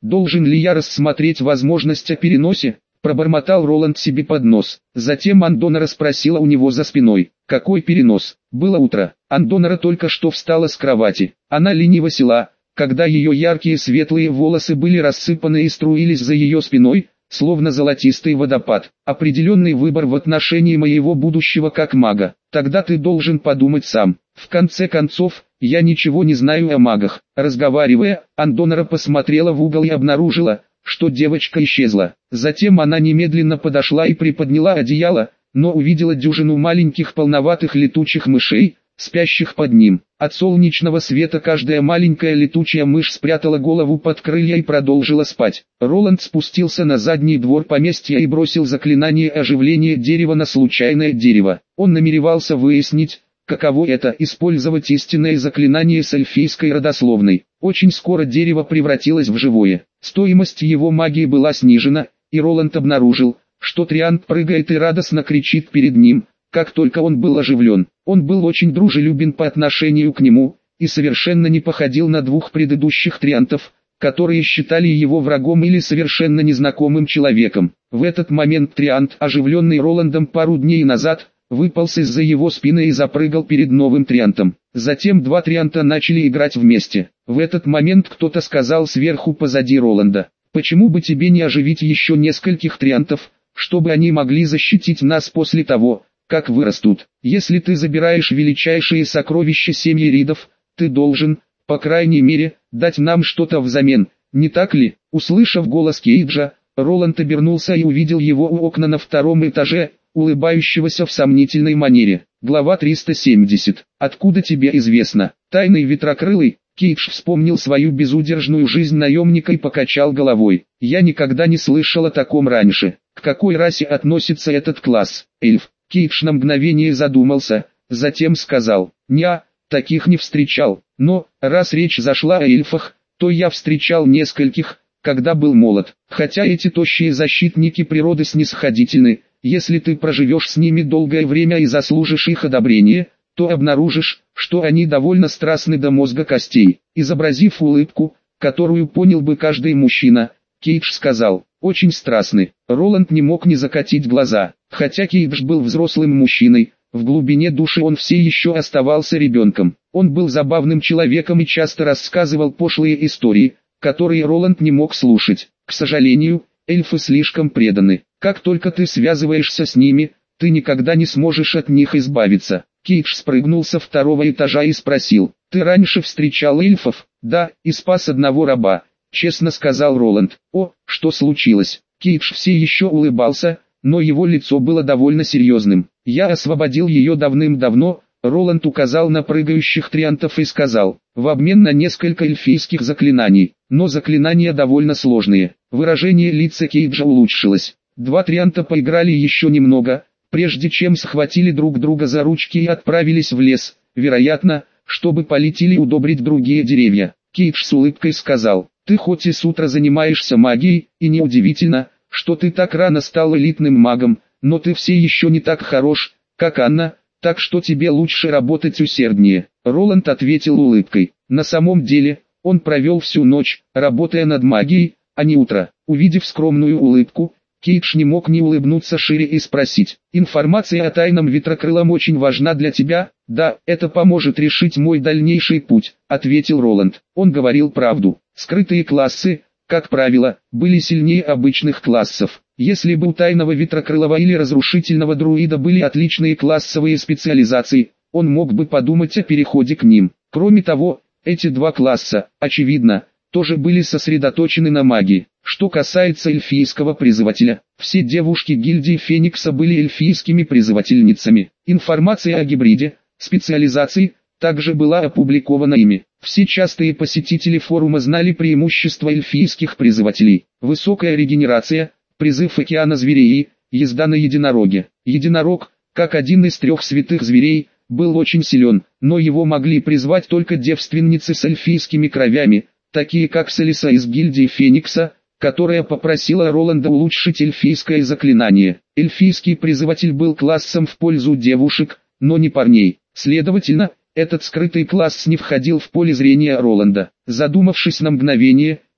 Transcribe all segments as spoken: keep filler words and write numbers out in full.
Должен ли я рассмотреть возможность о переносе? Пробормотал Роланд себе под нос. Затем Андонора спросила у него за спиной. Какой перенос? Было утро. Андонора только что встала с кровати. Она лениво села, когда ее яркие светлые волосы были рассыпаны и струились за ее спиной, словно золотистый водопад. Определенный выбор в отношении моего будущего как мага. Тогда ты должен подумать сам. В конце концов, я ничего не знаю о магах. Разговаривая, Андонора посмотрела в угол и обнаружила, что девочка исчезла. Затем она немедленно подошла и приподняла одеяло, но увидела дюжину маленьких полноватых летучих мышей, спящих под ним. От солнечного света каждая маленькая летучая мышь спрятала голову под крылья и продолжила спать. Роланд спустился на задний двор поместья и бросил заклинание оживления дерева на случайное дерево. Он намеревался выяснить, каково это – использовать истинное заклинание с эльфийской родословной. Очень скоро дерево превратилось в живое. Стоимость его магии была снижена, и Роланд обнаружил, что Триант прыгает и радостно кричит перед ним, как только он был оживлен. Он был очень дружелюбен по отношению к нему, и совершенно не походил на двух предыдущих Триантов, которые считали его врагом или совершенно незнакомым человеком. В этот момент Триант, оживленный Роландом пару дней назад, выполз из-за его спины и запрыгал перед новым Триантом. Затем два Трианта начали играть вместе. В этот момент кто-то сказал сверху позади Роланда: «Почему бы тебе не оживить еще нескольких Триантов, чтобы они могли защитить нас после того, как вырастут? Если ты забираешь величайшие сокровища семьи Ридов, ты должен, по крайней мере, дать нам что-то взамен, не так ли?» Услышав голос Кейджа, Роланд обернулся и увидел его у окна на втором этаже, улыбающегося в сомнительной манере. Глава триста семьдесят. «Откуда тебе известно?» «Тайный ветрокрылый». Кейдж вспомнил свою безудержную жизнь наемника и покачал головой. «Я никогда не слышал о таком раньше. К какой расе относится этот класс?» «Эльф». Кейдж на мгновение задумался, затем сказал: «Ня, таких не встречал. Но, раз речь зашла о эльфах, то я встречал нескольких, когда был молод. Хотя эти тощие защитники природы снисходительны, если ты проживешь с ними долгое время и заслужишь их одобрение, то обнаружишь, что они довольно страстны до мозга костей». Изобразив улыбку, которую понял бы каждый мужчина, Кейдж сказал: «Очень страстны». Роланд не мог не закатить глаза. Хотя Кейдж был взрослым мужчиной, в глубине души он все еще оставался ребенком. Он был забавным человеком и часто рассказывал пошлые истории, которые Роланд не мог слушать. К сожалению, эльфы слишком преданы. Как только ты связываешься с ними, ты никогда не сможешь от них избавиться. Кейдж спрыгнул со второго этажа и спросил: «Ты раньше встречал эльфов?» «Да, и спас одного раба», — честно сказал Роланд. «О, что случилось?» Кейдж все еще улыбался, но его лицо было довольно серьезным. «Я освободил ее давным-давно», — Роланд указал на прыгающих Триантов и сказал: «в обмен на несколько эльфийских заклинаний. Но заклинания довольно сложные». Выражение лица Кейджа улучшилось. Два Трианта поиграли еще немного, прежде чем схватили друг друга за ручки и отправились в лес, вероятно, чтобы полить или удобрить другие деревья. Кейдж с улыбкой сказал: «Ты хоть и с утра занимаешься магией, и неудивительно, что ты так рано стал элитным магом, но ты все еще не так хорош, как Анна, так что тебе лучше работать усерднее». Роланд ответил улыбкой. На самом деле, он провел всю ночь, работая над магией, а не утро. Увидев скромную улыбку, Кейдж не мог не улыбнуться шире и спросить: «Информация о тайном ветрокрылом очень важна для тебя?» «Да, это поможет решить мой дальнейший путь», — ответил Роланд. Он говорил правду. Скрытые классы, как правило, были сильнее обычных классов. Если бы у тайного ветрокрылого или разрушительного друида были отличные классовые специализации, он мог бы подумать о переходе к ним. Кроме того, эти два класса, очевидно, тоже были сосредоточены на магии. Что касается эльфийского призывателя, все девушки гильдии Феникса были эльфийскими призывательницами. Информация о гибриде, специализации, также была опубликована ими. Все частые посетители форума знали преимущества эльфийских призывателей: высокая регенерация, призыв океана зверей, езда на единороге. Единорог, как один из трех святых зверей, был очень силен, но его могли призвать только девственницы с эльфийскими кровями, такие как Селиса из гильдии Феникса, которая попросила Роланда улучшить эльфийское заклинание. Эльфийский призыватель был классом в пользу девушек, но не парней. Следовательно, этот скрытый класс не входил в поле зрения Роланда. Задумавшись на мгновение,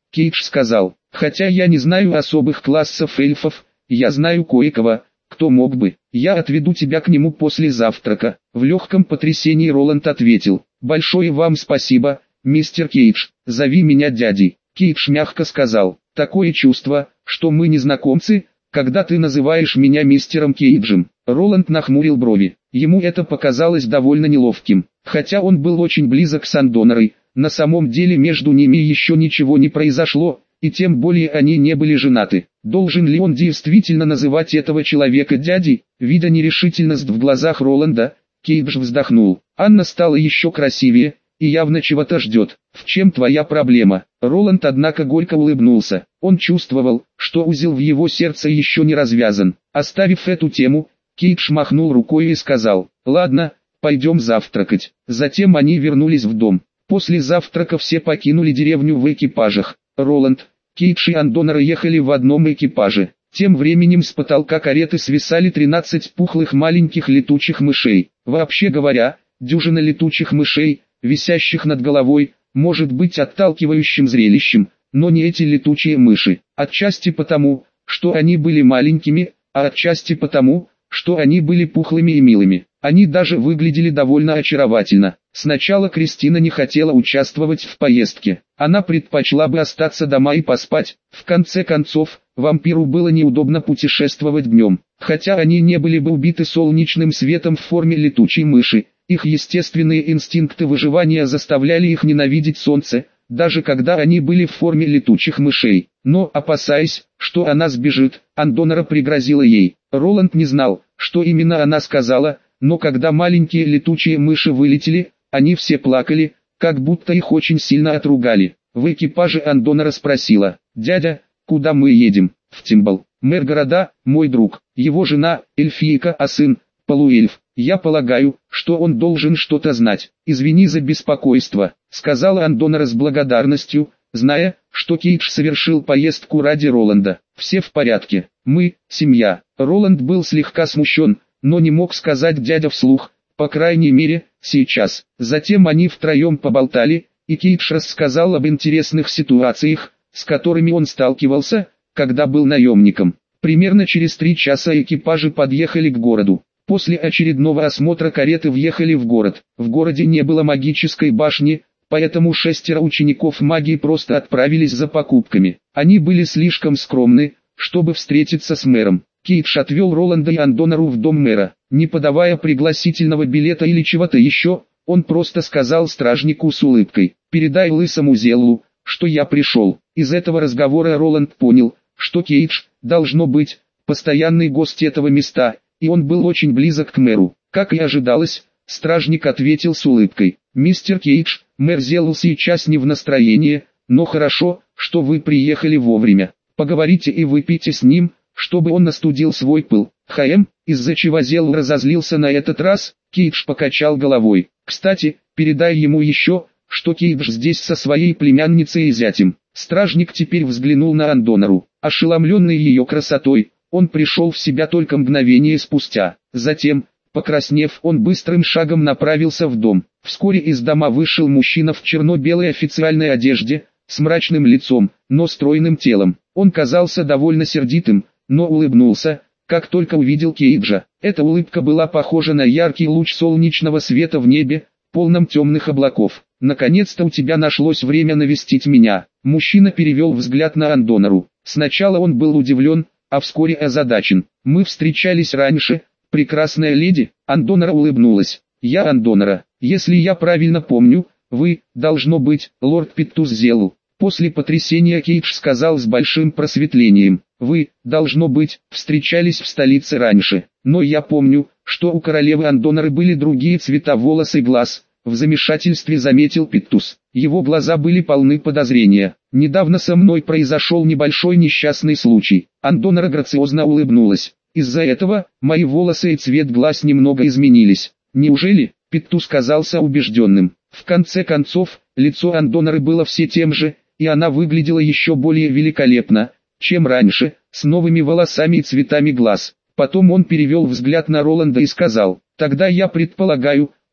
Кейдж сказал, хотя я не знаю особых классов эльфов, я знаю кое-кого, кто мог бы. Я отведу тебя к нему после завтрака. В легком потрясении Роланд ответил, большое вам спасибо, мистер Кейдж, зови меня дядей. Кейдж мягко сказал, такое чувство, что мы незнакомцы, когда ты называешь меня мистером Кейджем. Роланд нахмурил брови. Ему это показалось довольно неловким. Хотя он был очень близок с Андонорой, на самом деле между ними еще ничего не произошло, и тем более они не были женаты. Должен ли он действительно называть этого человека дядей? Видя нерешительность в глазах Роланда, Кейдж вздохнул. Анна стала еще красивее, и явно чего-то ждет. В чем твоя проблема? Роланд однако горько улыбнулся. Он чувствовал, что узел в его сердце еще не развязан. Оставив эту тему, Кейдж махнул рукой и сказал, ладно, пойдем завтракать. Затем они вернулись в дом. После завтрака все покинули деревню в экипажах. Роланд, Кейдж и Андонора ехали в одном экипаже. Тем временем с потолка кареты свисали тринадцать пухлых маленьких летучих мышей. Вообще говоря, дюжина летучих мышей, висящих над головой, может быть отталкивающим зрелищем, но не эти летучие мыши. Отчасти потому, что они были маленькими, а отчасти потому, что они были пухлыми и милыми. Они даже выглядели довольно очаровательно. Сначала Кристина не хотела участвовать в поездке. Она предпочла бы остаться дома и поспать. В конце концов, вампиру было неудобно путешествовать днем. Хотя они не были бы убиты солнечным светом в форме летучей мыши, их естественные инстинкты выживания заставляли их ненавидеть солнце, даже когда они были в форме летучих мышей. Но, опасаясь, что она сбежит, Андонора пригрозила ей. Роланд не знал, что именно она сказала, но когда маленькие летучие мыши вылетели, они все плакали, как будто их очень сильно отругали. В экипаже Андонора спросила, «Дядя, куда мы едем?» «В Тимбал. Мэр города, мой друг, его жена, эльфийка, а сын, полуэльф. Я полагаю, что он должен что-то знать. Извини за беспокойство», — сказала Андонора с благодарностью, зная, что Кейдж совершил поездку ради Роланда. «Все в порядке. Мы — семья». Роланд был слегка смущен, но не мог сказать дядя вслух, по крайней мере, сейчас. Затем они втроем поболтали, и Кейдж рассказал об интересных ситуациях, с которыми он сталкивался, когда был наемником. Примерно через три часа экипажи подъехали к городу. После очередного осмотра кареты въехали в город. В городе не было магической башни, поэтому шестеро учеников магии просто отправились за покупками. Они были слишком скромны, чтобы встретиться с мэром. Кейдж отвел Роланда и Андонору в дом мэра. Не подавая пригласительного билета или чего-то еще, он просто сказал стражнику с улыбкой, «Передай лысому Зеллу, что я пришел». Из этого разговора Роланд понял, что Кейдж, должно быть, постоянный гость этого места, и он был очень близок к мэру. Как и ожидалось, стражник ответил с улыбкой, «Мистер Кейдж, мэр Зелл сейчас не в настроении, но хорошо, что вы приехали вовремя. Поговорите и выпейте с ним, чтобы он остудил свой пыл». «Хм, из-за чего Зелл разозлился на этот раз?» Кейдж покачал головой. «Кстати, передай ему еще, что Кейдж здесь со своей племянницей и зятем». Стражник теперь взглянул на Андонору. Ошеломленный ее красотой, он пришел в себя только мгновение спустя. Затем, покраснев, он быстрым шагом направился в дом. Вскоре из дома вышел мужчина в черно-белой официальной одежде, с мрачным лицом, но стройным телом. Он казался довольно сердитым, но улыбнулся, как только увидел Кейджа. Эта улыбка была похожа на яркий луч солнечного света в небе, полном темных облаков. «Наконец-то у тебя нашлось время навестить меня». Мужчина перевел взгляд на Андонору. Сначала он был удивлен, а вскоре озадачен. «Мы встречались раньше, прекрасная леди». Андонора улыбнулась. «Я Андонора. Если я правильно помню, вы, должно быть, лорд Питтус Зелл». После потрясения Кейдж сказал с большим просветлением, «Вы, должно быть, встречались в столице раньше, но я помню, что у королевы Андоноры были другие цвета волос и глаз». В замешательстве заметил Питтус. Его глаза были полны подозрения. «Недавно со мной произошел небольшой несчастный случай». Андонора грациозно улыбнулась. «Из-за этого, мои волосы и цвет глаз немного изменились». «Неужели?» Питтус казался убежденным. В конце концов, лицо Андоноры было все тем же, и она выглядела еще более великолепно, чем раньше, с новыми волосами и цветами глаз. Потом он перевел взгляд на Роланда и сказал, «Тогда я предполагаю,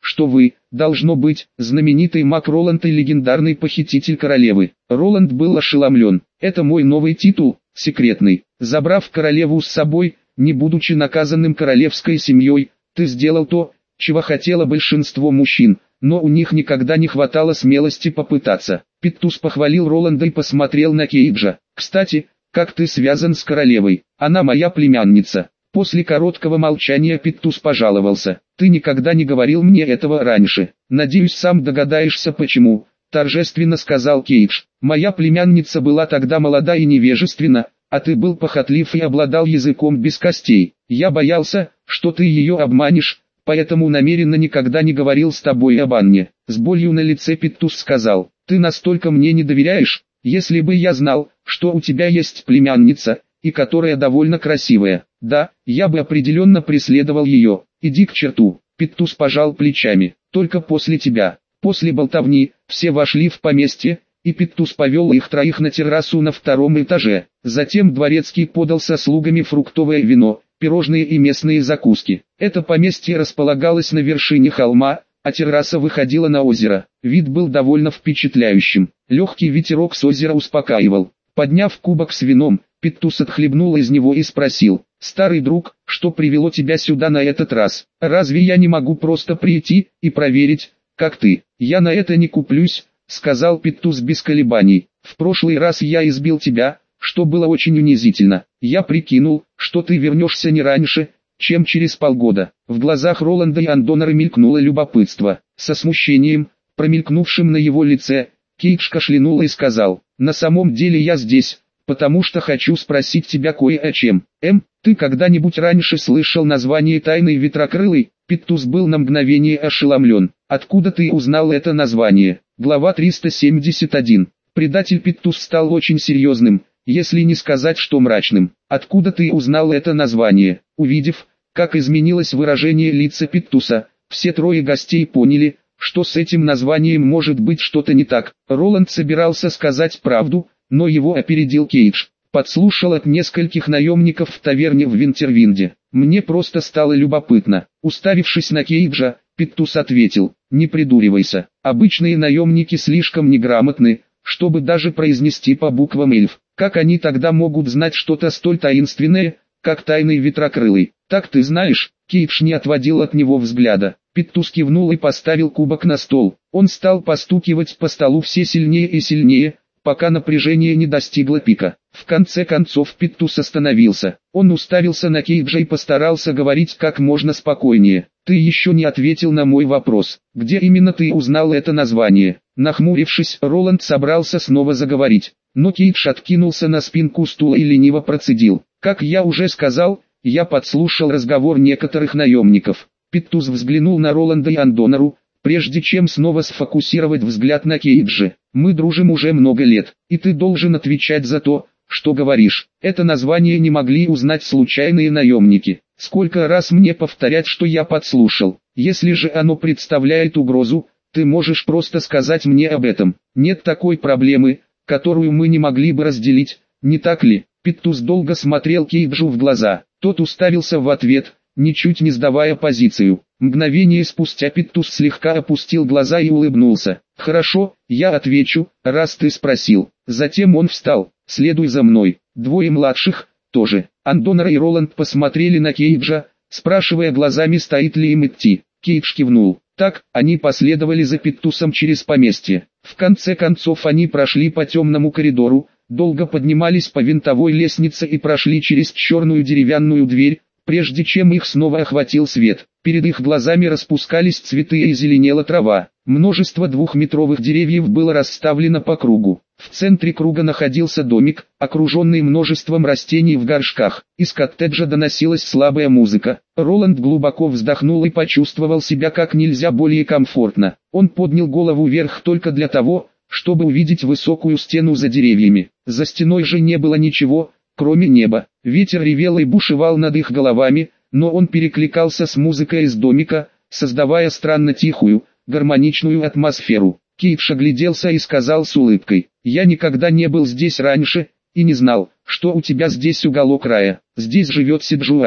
что вы, должно быть, знаменитый маг Роланд и легендарный похититель королевы. Роланд был ошеломлен. Это мой новый титул, секретный. Забрав королеву с собой, не будучи наказанным королевской семьей, ты сделал то, чего хотело большинство мужчин, но у них никогда не хватало смелости попытаться. Питтус похвалил Роланда и посмотрел на Кейджа. Кстати, как ты связан с королевой? Она моя племянница. После короткого молчания Питтус пожаловался. Ты никогда не говорил мне этого раньше. Надеюсь, сам догадаешься почему, торжественно сказал Кейдж. Моя племянница была тогда молода и невежественна, а ты был похотлив и обладал языком без костей. Я боялся, что ты ее обманешь, поэтому намеренно никогда не говорил с тобой об Анне. С болью на лице Питтус сказал, ты настолько мне не доверяешь? Если бы я знал, что у тебя есть племянница, и которая довольно красивая, да, я бы определенно преследовал ее. Иди к черту. Питтус пожал плечами. Только после тебя. После болтовни, все вошли в поместье, и Питтус повел их троих на террасу на втором этаже. Затем дворецкий подал со слугами фруктовое вино, пирожные и местные закуски. Это поместье располагалось на вершине холма, а терраса выходила на озеро. Вид был довольно впечатляющим. Легкий ветерок с озера успокаивал. Подняв кубок с вином, Питтус отхлебнул из него и спросил, «Старый друг, что привело тебя сюда на этот раз? Разве я не могу просто прийти и проверить, как ты?» «Я на это не куплюсь», — сказал Питтус без колебаний. «В прошлый раз я избил тебя, что было очень унизительно. Я прикинул, что ты вернешься не раньше, чем через полгода». В глазах Роланда и Андонера мелькнуло любопытство. Со смущением, промелькнувшим на его лице, Кейдж кашлянул и сказал, «На самом деле я здесь, потому что хочу спросить тебя кое о чем. Эм, ты когда-нибудь раньше слышал название тайной ветрокрылой?» Питтус был на мгновение ошеломлен. «Откуда ты узнал это название?» Глава триста семьдесят один. Предатель Питтус стал очень серьезным, если не сказать, что мрачным. «Откуда ты узнал это название?» Увидев, как изменилось выражение лица Питтуса, все трое гостей поняли, что с этим названием может быть что-то не так. Роланд собирался сказать правду, но его опередил Кейдж. Подслушал от нескольких наемников в таверне в Винтервинде. Мне просто стало любопытно. Уставившись на Кейджа, Питтус ответил, «Не придуривайся. Обычные наемники слишком неграмотны, чтобы даже произнести по буквам эльф. Как они тогда могут знать что-то столь таинственное, как тайный ветрокрылый? Так ты знаешь?» Кейдж не отводил от него взгляда. Питтус кивнул и поставил кубок на стол. Он стал постукивать по столу все сильнее и сильнее, пока напряжение не достигло пика. В конце концов Питтус остановился. Он уставился на Кейджа и постарался говорить как можно спокойнее. «Ты еще не ответил на мой вопрос. Где именно ты узнал это название?» Нахмурившись, Роланд собрался снова заговорить. Но Кейдж откинулся на спинку стула и лениво процедил. «Как я уже сказал, я подслушал разговор некоторых наемников». Питтус взглянул на Роланда и Андонеру, прежде чем снова сфокусировать взгляд на Кейджа. «Мы дружим уже много лет, и ты должен отвечать за то, что говоришь. Это название не могли узнать случайные наемники. Сколько раз мне повторять, что я подслушал? Если же оно представляет угрозу, ты можешь просто сказать мне об этом. Нет такой проблемы, которую мы не могли бы разделить, не так ли?» Питтус долго смотрел Кейджу в глаза. Тот уставился в ответ, ничуть не сдавая позицию. Мгновение спустя Питтус слегка опустил глаза и улыбнулся. «Хорошо, я отвечу, раз ты спросил». Затем он встал. «Следуй за мной». Двое младших, тоже. Андонер и Роланд посмотрели на Кейджа, спрашивая глазами, стоит ли им идти. Кейдж кивнул. Так, они последовали за Питтусом через поместье. В конце концов они прошли по темному коридору, долго поднимались по винтовой лестнице и прошли через черную деревянную дверь, прежде чем их снова охватил свет. Перед их глазами распускались цветы и зеленела трава. Множество двухметровых деревьев было расставлено по кругу. В центре круга находился домик, окруженный множеством растений в горшках. Из коттеджа доносилась слабая музыка. Роланд глубоко вздохнул и почувствовал себя как нельзя более комфортно. Он поднял голову вверх только для того, чтобы увидеть высокую стену за деревьями. За стеной же не было ничего, кроме неба. Ветер ревел и бушевал над их головами, но он перекликался с музыкой из домика, создавая странно тихую, гармоничную атмосферу. Кейдж огляделся и сказал с улыбкой, «Я никогда не был здесь раньше, и не знал, что у тебя здесь уголок рая. Здесь живет Сиджуани.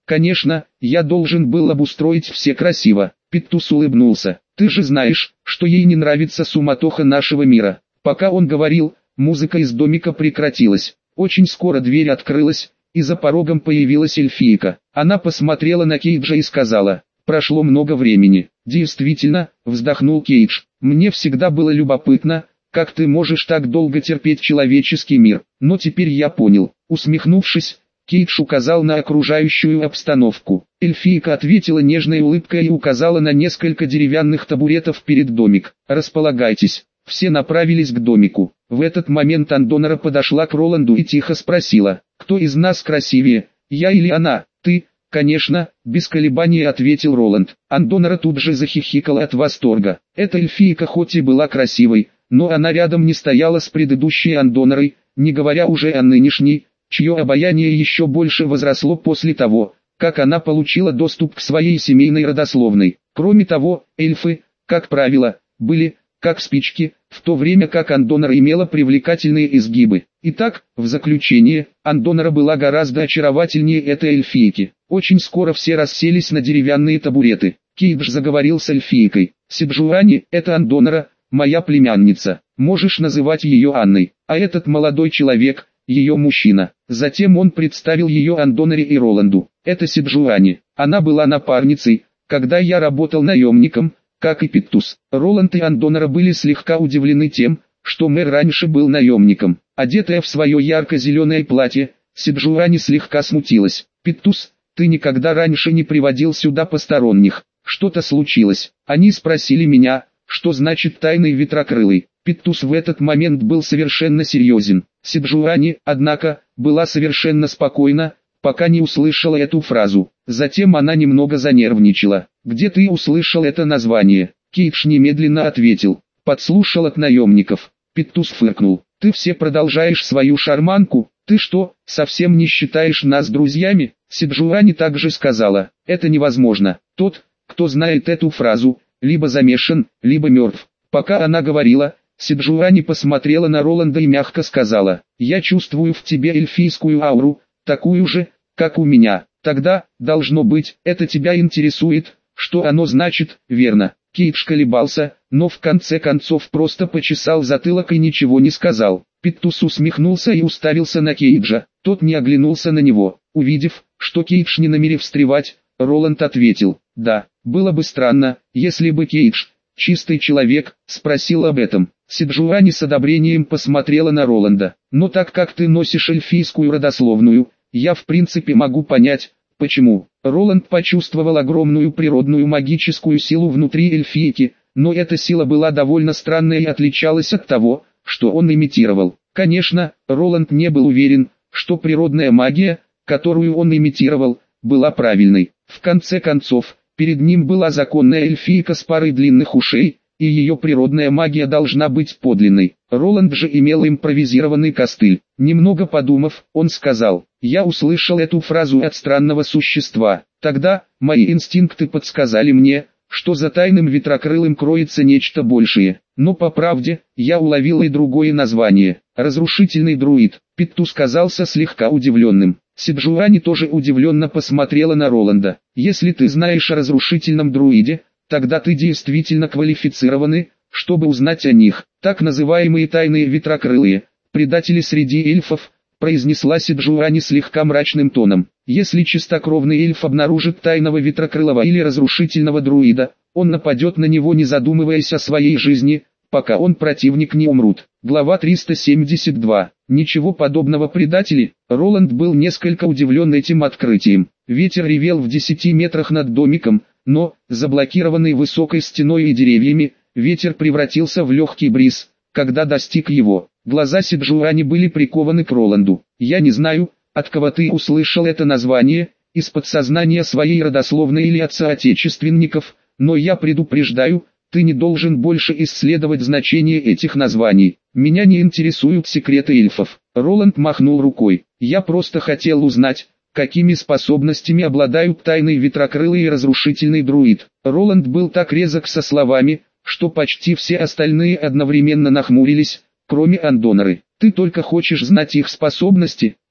Конечно, я должен был обустроить все красиво. Питтус улыбнулся. Ты же знаешь, что ей не нравится суматоха нашего мира. Пока он говорил, музыка из домика прекратилась. Очень скоро дверь открылась, и за порогом появилась эльфийка. Она посмотрела на Кейджа и сказала: прошло много времени. Действительно, вздохнул Кейдж. Мне всегда было любопытно, как ты можешь так долго терпеть человеческий мир. Но теперь я понял. Усмехнувшись, Кейдж указал на окружающую обстановку. Эльфийка ответила нежной улыбкой и указала на несколько деревянных табуретов перед домик. «Располагайтесь». Все направились к домику. В этот момент Андонора подошла к Роланду и тихо спросила: «Кто из нас красивее, я или она?» «Ты, конечно», — без колебаний ответил Роланд. Андонора тут же захихикала от восторга. Эта эльфийка хоть и была красивой, но она рядом не стояла с предыдущей Андонорой, не говоря уже о нынешней, чье обаяние еще больше возросло после того, как она получила доступ к своей семейной родословной. Кроме того, эльфы, как правило, были, как спички, в то время как Андонора имела привлекательные изгибы. Итак, в заключение, Андонора была гораздо очаровательнее этой эльфийки. Очень скоро все расселись на деревянные табуреты. Кейдж заговорил с эльфийкой. «Сиджуани, это Андонора, моя племянница. Можешь называть ее Анной. А этот молодой человек, ее мужчина». Затем он представил ее Андоноре и Роланду. «Это Сиджуани. Она была напарницей, когда я работал наемником, как и Питтус». Роланд и Андонора были слегка удивлены тем, что мэр раньше был наемником. Одетая в свое ярко-зеленое платье, Сиджуани слегка смутилась. «Питтус, ты никогда раньше не приводил сюда посторонних. Что-то случилось?» Они спросили меня, что значит тайный ветрокрылый. Питтус в этот момент был совершенно серьезен. Сиджуани, однако, была совершенно спокойна, пока не услышала эту фразу. Затем она немного занервничала. «Где ты услышал это название?» Кейдж немедленно ответил: «Подслушал от наемников». Питтус фыркнул. «Ты все продолжаешь свою шарманку? Ты что, совсем не считаешь нас друзьями?» Сиджуани также сказала: «Это невозможно. Тот, кто знает эту фразу, либо замешан, либо мертв». Пока она говорила, Сиджуани посмотрела на Роланда и мягко сказала: «Я чувствую в тебе эльфийскую ауру, такую же, как у меня. Тогда, должно быть, это тебя интересует, что оно значит, верно?» Кейдж колебался, но в конце концов просто почесал затылок и ничего не сказал. Питтус усмехнулся и уставился на Кейджа. Тот не оглянулся на него. Увидев, что Кейдж не намерен встревать, Роланд ответил: «Да, было бы странно, если бы Кейдж, чистый человек, спросил об этом». Сиджуани с одобрением посмотрела на Роланда. «Но так как ты носишь эльфийскую родословную, я в принципе могу понять, почему». Роланд почувствовал огромную природную магическую силу внутри эльфийки, но эта сила была довольно странной и отличалась от того, что он имитировал. Конечно, Роланд не был уверен, что природная магия, которую он имитировал, была правильной. В конце концов, перед ним была законная эльфийка с парой длинных ушей, и ее природная магия должна быть подлинной. Роланд же имел импровизированный костыль. Немного подумав, он сказал: «Я услышал эту фразу от странного существа. Тогда, мои инстинкты подсказали мне, что за тайным ветрокрылым кроется нечто большее. Но по правде, я уловил и другое название – разрушительный друид». Питтус казался слегка удивленным. Сиджуани тоже удивленно посмотрела на Роланда. «Если ты знаешь о разрушительном друиде, тогда ты действительно квалифицированы, чтобы узнать о них. Так называемые тайные ветрокрылые, предатели среди эльфов», произнесла Сиджуани слегка мрачным тоном. «Если чистокровный эльф обнаружит тайного ветрокрылого или разрушительного друида, он нападет на него, не задумываясь о своей жизни, пока он противник не умрут». Глава триста семьдесят два. Ничего подобного, предатели. Роланд был несколько удивлен этим открытием. Ветер ревел в десяти метрах над домиком, но, заблокированный высокой стеной и деревьями, ветер превратился в легкий бриз, когда достиг его. Глаза Сиджуани были прикованы к Роланду. «Я не знаю, от кого ты услышал это название, из подсознания своей родословной или от соотечественников, но я предупреждаю, ты не должен больше исследовать значение этих названий. Меня не интересуют секреты эльфов». Роланд махнул рукой. «Я просто хотел узнать, какими способностями обладают тайный ветрокрылый и разрушительный друид». Роланд был так резок со словами, что почти все остальные одновременно нахмурились, кроме Андоноры. «Ты только хочешь знать их способности?» —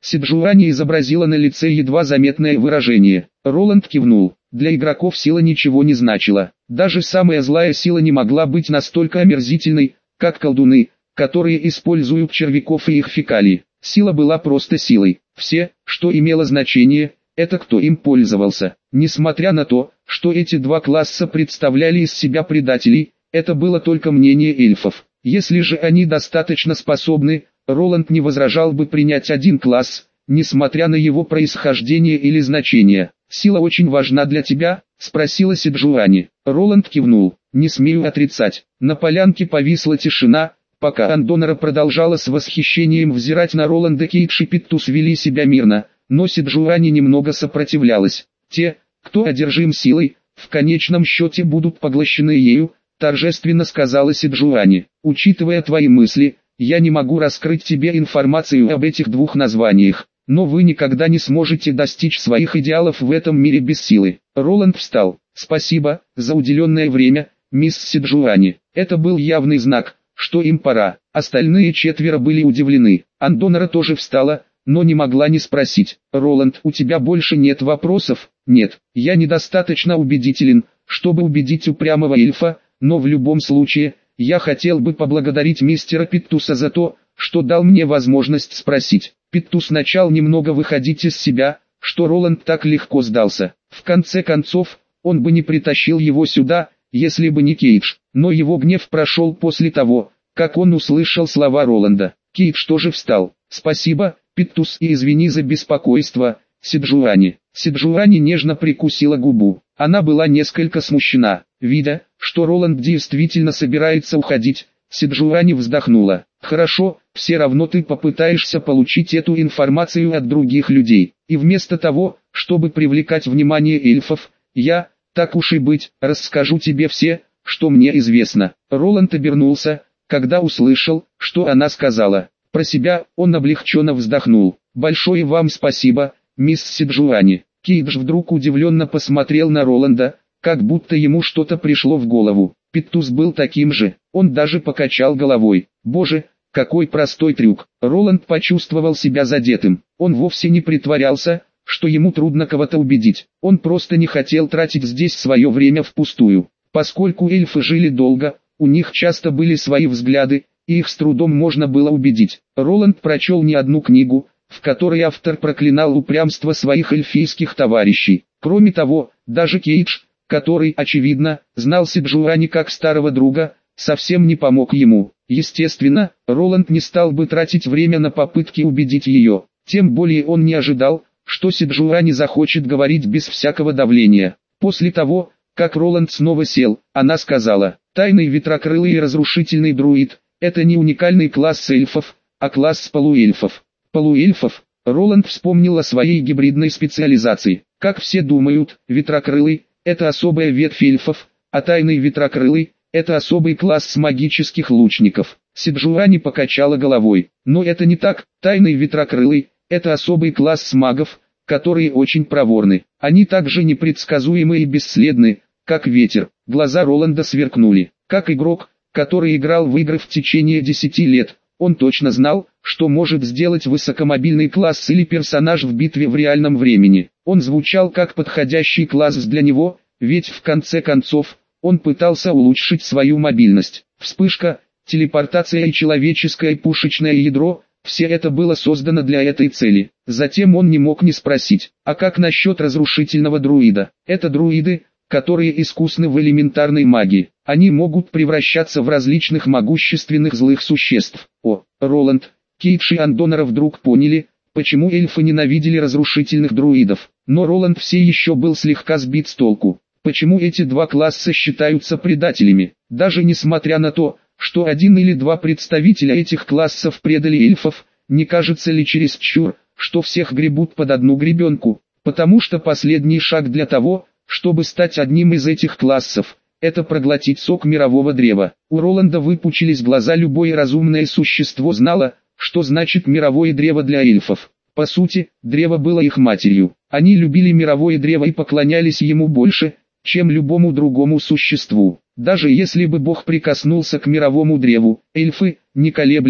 Седжуани изобразила на лице едва заметное выражение. Роланд кивнул. Для игроков сила ничего не значила. Даже самая злая сила не могла быть настолько омерзительной, как колдуны, которые используют червяков и их фекалии. Сила была просто силой. Все, что имело значение, это кто им пользовался. Несмотря на то, что эти два класса представляли из себя предателей, это было только мнение эльфов. Если же они достаточно способны, Роланд не возражал бы принять один класс, несмотря на его происхождение или значение. «Сила очень важна для тебя?» – спросила Седжуани. Роланд кивнул. «Не смею отрицать». На полянке повисла тишина, пока Андонара продолжала с восхищением взирать на Роланда. Кейдж и Питтус вели себя мирно, но Седжуани немного сопротивлялась. «Те, кто одержим силой, в конечном счете будут поглощены ею», – торжественно сказала Седжуани. «Учитывая твои мысли, я не могу раскрыть тебе информацию об этих двух названиях, но вы никогда не сможете достичь своих идеалов в этом мире без силы». Роланд встал. «Спасибо за уделенное время, мисс Седжуани». Это был явный знак, что им пора. Остальные четверо были удивлены. Андонара тоже встала, но не могла не спросить. «Роланд, у тебя больше нет вопросов?» «Нет, я недостаточно убедителен, чтобы убедить упрямого эльфа, но в любом случае, я хотел бы поблагодарить мистера Питтуса за то, что дал мне возможность спросить». Питтус начал немного выходить из себя, что Роланд так легко сдался. В конце концов, он бы не притащил его сюда, если бы не Кейдж, но его гнев прошел после того, как он услышал слова Роланда. Кейдж тоже встал. «Спасибо, Питтус, и извини за беспокойство, Седжуани». Седжуани нежно прикусила губу. Она была несколько смущена, видя, что Роланд действительно собирается уходить. Седжуани вздохнула. «Хорошо, все равно ты попытаешься получить эту информацию от других людей, и вместо того, чтобы привлекать внимание эльфов, я, так уж и быть, расскажу тебе все, что мне известно». Роланд обернулся, когда услышал, что она сказала. Про себя он облегченно вздохнул. «Большое вам спасибо, мисс Седжуани». Кейдж вдруг удивленно посмотрел на Роланда, как будто ему что-то пришло в голову. Питтус был таким же, он даже покачал головой. «Боже, какой простой трюк!» Роланд почувствовал себя задетым. Он вовсе не притворялся, что ему трудно кого-то убедить. Он просто не хотел тратить здесь свое время впустую. Поскольку эльфы жили долго, у них часто были свои взгляды, и их с трудом можно было убедить. Роланд прочел не одну книгу, в которой автор проклинал упрямство своих эльфийских товарищей. Кроме того, даже Кейдж, который, очевидно, знал Седжуани как старого друга, совсем не помог ему. Естественно, Роланд не стал бы тратить время на попытки убедить ее. Тем более он не ожидал, что Седжуани захочет говорить без всякого давления. После того, как Роланд снова сел, она сказала: «Тайный ветрокрылый и разрушительный друид – это не уникальный класс эльфов, а класс полуэльфов». Полуэльфов? Роланд вспомнил о своей гибридной специализации. Как все думают, ветрокрылый – это особая ветвь эльфов, а тайный ветрокрылый – это особый класс магических лучников. Седжуани покачала головой. Но это не так, тайный ветрокрылый – это особый класс магов, которые очень проворны. Они также непредсказуемы и бесследны, как ветер. Глаза Роланда сверкнули. Как игрок, который играл в игры в течение десяти лет, он точно знал, что может сделать высокомобильный класс или персонаж в битве в реальном времени. Он звучал как подходящий класс для него, ведь в конце концов, он пытался улучшить свою мобильность. Вспышка, телепортация и человеческое пушечное ядро – все это было создано для этой цели. Затем он не мог не спросить: а как насчет разрушительного друида? Это друиды, которые искусны в элементарной магии. Они могут превращаться в различных могущественных злых существ. О, Роланд, Кейдж и Андонара вдруг поняли, почему эльфы ненавидели разрушительных друидов. Но Роланд все еще был слегка сбит с толку. Почему эти два класса считаются предателями? Даже несмотря на то, что один или два представителя этих классов предали эльфов, не кажется ли чересчур, что всех гребут под одну гребенку? Потому что последний шаг для того, чтобы стать одним из этих классов, это проглотить сок мирового древа. У Роланда выпучились глаза. Любое разумное существо знало, что значит мировое древо для эльфов. По сути, древо было их матерью. Они любили мировое древо и поклонялись ему больше, чем любому другому существу. Даже если бы Бог прикоснулся к мировому древу, эльфы, не колеблясь,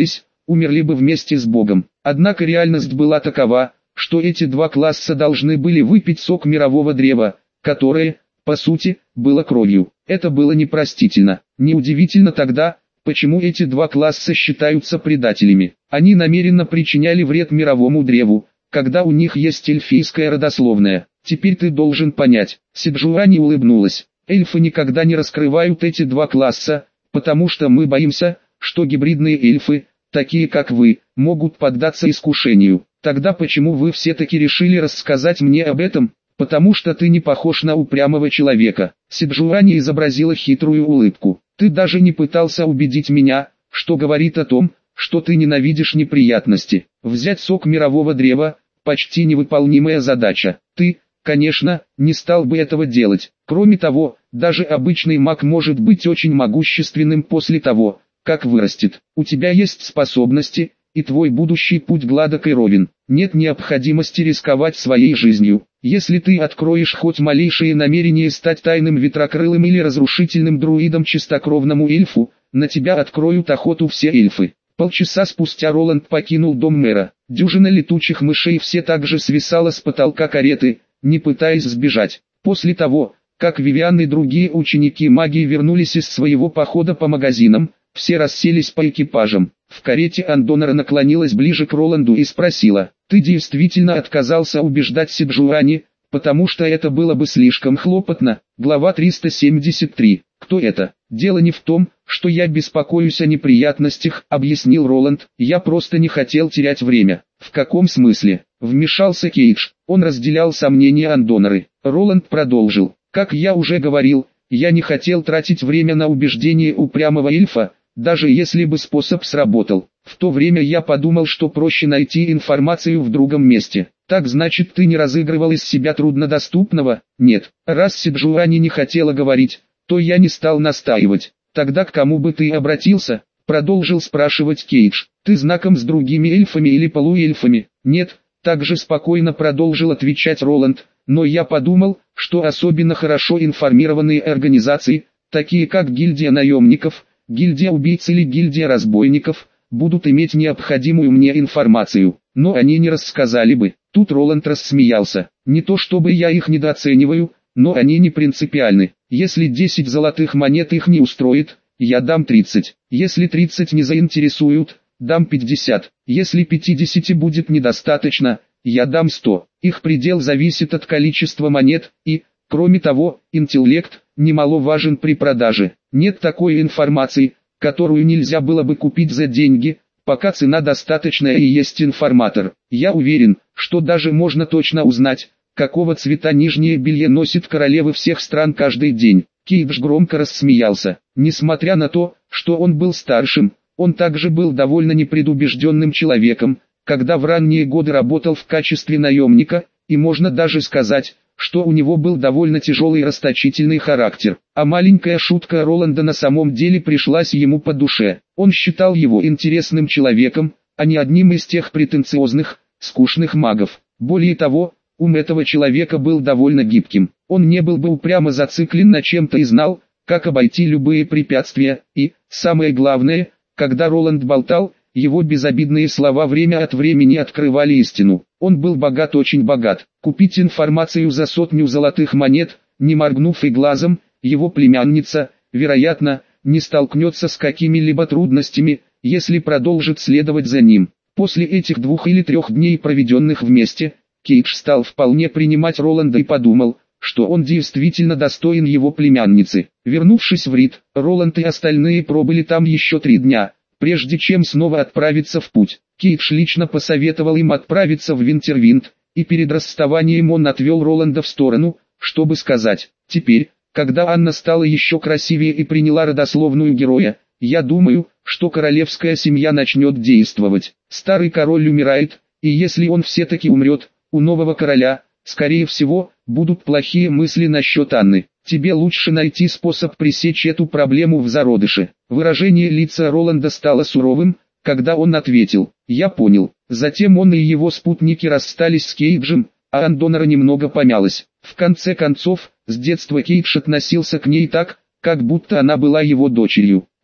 умерли бы вместе с Богом. Однако реальность была такова, что эти два класса должны были выпить сок мирового древа, которое, по сути, было кровью. Это было непростительно. Неудивительно тогда, почему эти два класса считаются предателями. Они намеренно причиняли вред мировому древу, когда у них есть эльфийская родословная. Теперь ты должен понять. Сиджуани улыбнулась. Эльфы никогда не раскрывают эти два класса, потому что мы боимся, что гибридные эльфы, такие как вы, могут поддаться искушению. Тогда почему вы все-таки решили рассказать мне об этом? Потому что ты не похож на упрямого человека. Сиджуани изобразила хитрую улыбку. Ты даже не пытался убедить меня, что говорит о том, что ты ненавидишь неприятности. Взять сок мирового древа – почти невыполнимая задача. Ты, конечно, не стал бы этого делать. Кроме того, даже обычный маг может быть очень могущественным после того, как вырастет. У тебя есть способности, и твой будущий путь гладок и ровен. Нет необходимости рисковать своей жизнью. Если ты откроешь хоть малейшее намерение стать тайным ветрокрылым или разрушительным друидом чистокровному эльфу, на тебя откроют охоту все эльфы. Полчаса спустя Роланд покинул дом мэра. Дюжина летучих мышей все так же свисала с потолка кареты, не пытаясь сбежать. После того, как Вивиан и другие ученики магии вернулись из своего похода по магазинам, все расселись по экипажам. В карете Андонара наклонилась ближе к Роланду и спросила: «Ты действительно отказался убеждать Сиджуани, потому что это было бы слишком хлопотно?» Глава триста семьдесят три. «Кто это?» «Дело не в том, что я беспокоюсь о неприятностях», — объяснил Роланд. «Я просто не хотел терять время». «В каком смысле?» — вмешался Кейдж. Он разделял сомнения Андонары. Роланд продолжил: «Как я уже говорил, я не хотел тратить время на убеждение упрямого эльфа, даже если бы способ сработал. В то время я подумал, что проще найти информацию в другом месте». «Так значит, ты не разыгрывал из себя труднодоступного?» «Нет. Раз Сиджуани не хотела говорить, то я не стал настаивать». «Тогда к кому бы ты обратился?» — продолжил спрашивать Кейдж. «Ты знаком с другими эльфами или полуэльфами?» «Нет», — также спокойно продолжил отвечать Роланд. «Но я подумал, что особенно хорошо информированные организации, такие как гильдия наемников, гильдия убийц или гильдия разбойников, будут иметь необходимую мне информацию, но они не рассказали бы». Тут Роланд рассмеялся. «Не то чтобы я их недооцениваю, но они не принципиальны. Если десять золотых монет их не устроит, я дам тридцать. Если тридцать не заинтересуют, дам пятьдесят. Если пятидесяти будет недостаточно, я дам сто. Их предел зависит от количества монет, и, кроме того, интеллект немаловажен при продаже. Нет такой информации, которую нельзя было бы купить за деньги, пока цена достаточная и есть информатор. Я уверен, что даже можно точно узнать, какого цвета нижнее белье носит королевы всех стран каждый день». Кейдж громко рассмеялся. Несмотря на то, что он был старшим, он также был довольно непредубежденным человеком, когда в ранние годы работал в качестве наемника, и можно даже сказать, что у него был довольно тяжелый и расточительный характер. А маленькая шутка Роланда на самом деле пришлась ему по душе. Он считал его интересным человеком, а не одним из тех претенциозных, скучных магов. Более того, ум этого человека был довольно гибким. Он не был бы упрямо зациклен на чем-то и знал, как обойти любые препятствия, и, самое главное, когда Роланд болтал, его безобидные слова время от времени открывали истину. Он был богат, очень богат. Купить информацию за сотню золотых монет, не моргнув и глазом, его племянница, вероятно, не столкнется с какими-либо трудностями, если продолжит следовать за ним. После этих двух или трех дней, проведенных вместе, Кейдж стал вполне принимать Роланда и подумал, что он действительно достоин его племянницы. Вернувшись в Рид, Роланд и остальные пробыли там еще три дня, прежде чем снова отправиться в путь. Кейдж лично посоветовал им отправиться в Винтервинд, и перед расставанием он отвел Роланда в сторону, чтобы сказать: «Теперь, когда Анна стала еще красивее и приняла родословную героя, я думаю, что королевская семья начнет действовать. Старый король умирает, и если он все-таки умрет, у нового короля, скорее всего, будут плохие мысли насчет Анны. Тебе лучше найти способ пресечь эту проблему в зародыше». Выражение лица Роланда стало суровым, когда он ответил: «Я понял». Затем он и его спутники расстались с Кейджем, а Андонара немного помялась. В конце концов, с детства Кейдж относился к ней так, как будто она была его дочерью.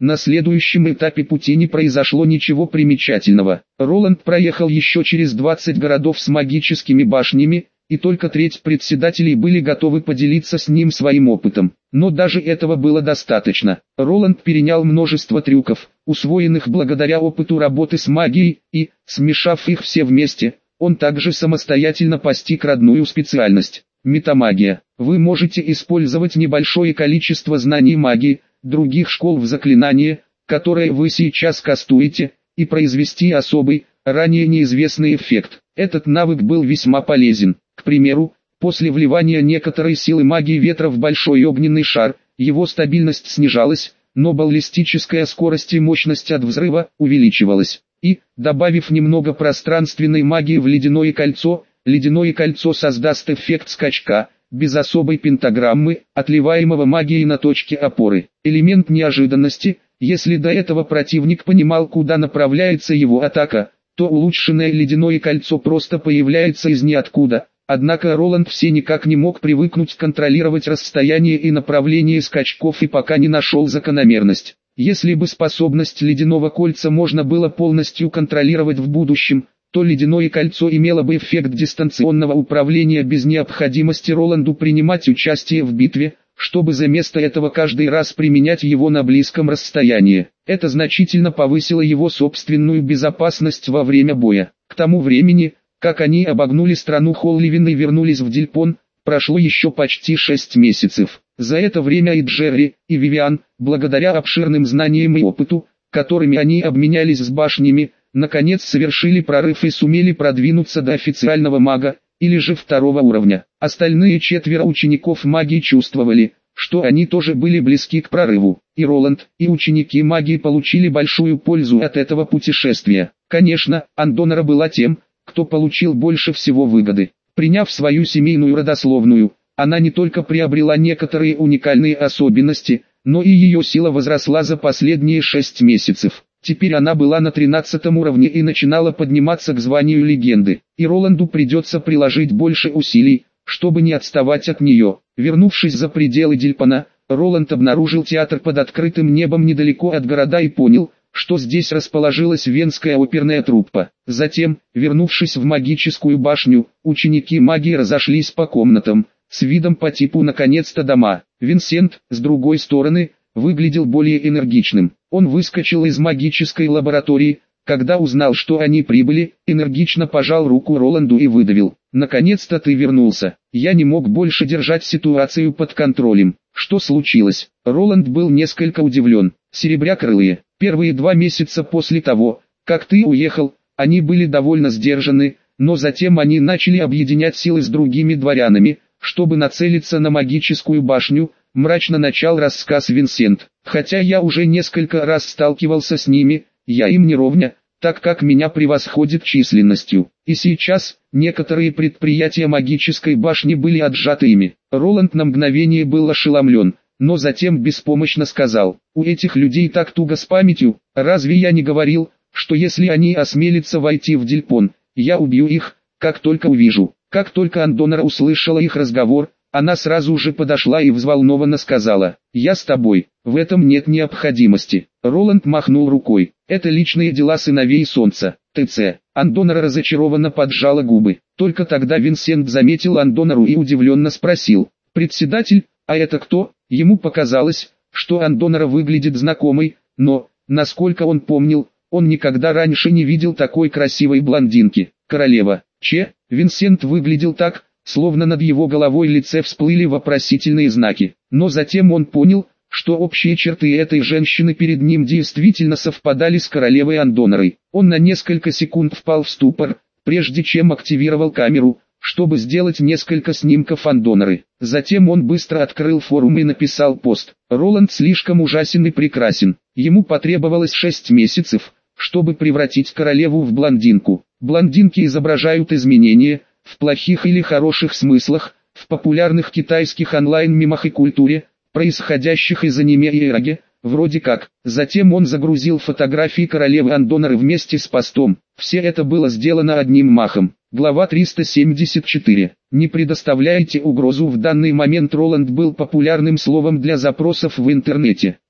На следующем этапе пути не произошло ничего примечательного. Роланд проехал еще через двадцать городов с магическими башнями, и только треть председателей были готовы поделиться с ним своим опытом. Но даже этого было достаточно. Роланд перенял множество трюков, усвоенных благодаря опыту работы с магией, и, смешав их все вместе, он также самостоятельно постиг родную специальность – метамагия. Вы можете использовать небольшое количество знаний магии, других школ в заклинании, которые вы сейчас кастуете, и произвести особый, ранее неизвестный эффект. Этот навык был весьма полезен. К примеру, после вливания некоторой силы магии ветра в большой огненный шар, его стабильность снижалась, но баллистическая скорость и мощность от взрыва увеличивалась. И, добавив немного пространственной магии в ледяное кольцо, ледяное кольцо создаст эффект скачка, без особой пентаграммы, отливаемого магией на точке опоры. Элемент неожиданности: если до этого противник понимал, куда направляется его атака, то улучшенное ледяное кольцо просто появляется из ниоткуда. Однако Роланд все никак не мог привыкнуть контролировать расстояние и направление скачков и пока не нашел закономерность. Если бы способность ледяного кольца можно было полностью контролировать в будущем, то ледяное кольцо имело бы эффект дистанционного управления без необходимости Роланду принимать участие в битве, чтобы за место этого каждый раз применять его на близком расстоянии. Это значительно повысило его собственную безопасность во время боя. К тому времени, как они обогнули страну Холливин и вернулись в Дильпон, прошло еще почти шесть месяцев. За это время и Джерри, и Вивиан, благодаря обширным знаниям и опыту, которыми они обменялись с башнями, наконец совершили прорыв и сумели продвинуться до официального мага, или же второго уровня. Остальные четверо учеников магии чувствовали, что они тоже были близки к прорыву. И Роланд, и ученики магии получили большую пользу от этого путешествия. Конечно, Андонара была тем, кто получил больше всего выгоды. Приняв свою семейную родословную, она не только приобрела некоторые уникальные особенности, но и ее сила возросла за последние шесть месяцев. Теперь она была на тринадцатом уровне и начинала подниматься к званию легенды. И Роланду придется приложить больше усилий, чтобы не отставать от нее. Вернувшись за пределы Дильпона, Роланд обнаружил театр под открытым небом недалеко от города и понял, что здесь расположилась Венская оперная труппа. Затем, вернувшись в магическую башню, ученики магии разошлись по комнатам, с видом по типу наконец-то дома. Винсент, с другой стороны, выглядел более энергичным. Он выскочил из магической лаборатории, когда узнал, что они прибыли, энергично пожал руку Роланду и выдавил: «Наконец-то ты вернулся». Я не мог больше держать ситуацию под контролем. Что случилось? Роланд был несколько удивлен. Серебрякрылые. Первые два месяца после того, как ты уехал, они были довольно сдержаны, но затем они начали объединять силы с другими дворянами, чтобы нацелиться на магическую башню, мрачно начал рассказ Винсент. Хотя я уже несколько раз сталкивался с ними, я им не ровня, так как меня превосходит численностью. И сейчас, некоторые предприятия магической башни были отжаты ими. Роланд на мгновение был ошеломлен, но затем беспомощно сказал: «У этих людей так туго с памятью, разве я не говорил, что если они осмелятся войти в Дильпон, я убью их, как только увижу». Как только Андонара услышала их разговор, она сразу же подошла и взволнованно сказала: «Я с тобой, в этом нет необходимости». Роланд махнул рукой: «Это личные дела сыновей Солнца, ТЦ». Андонара разочарованно поджала губы. Только тогда Винсент заметил Андонару и удивленно спросил: «Председатель, а это кто?» Ему показалось, что Андонара выглядит знакомой, но, насколько он помнил, он никогда раньше не видел такой красивой блондинки. «Королева, Че?» Винсент выглядел так, словно над его головой лице всплыли вопросительные знаки. Но затем он понял, что общие черты этой женщины перед ним действительно совпадали с королевой Андонарой. Он на несколько секунд впал в ступор, прежде чем активировал камеру, чтобы сделать несколько снимков Андонары. Затем он быстро открыл форум и написал пост: «Роланд слишком ужасен и прекрасен. Ему потребовалось шесть месяцев, чтобы превратить королеву в блондинку. Блондинки изображают изменения, в плохих или хороших смыслах, в популярных китайских онлайн-мемах и культуре, происходящих из аниме и эраге, вроде как». Затем он загрузил фотографии королевы Андонары вместе с постом. Все это было сделано одним махом. Глава триста семьдесят четыре. Не предоставляйте угрозу. В данный момент Роланд был популярным словом для запросов в интернете.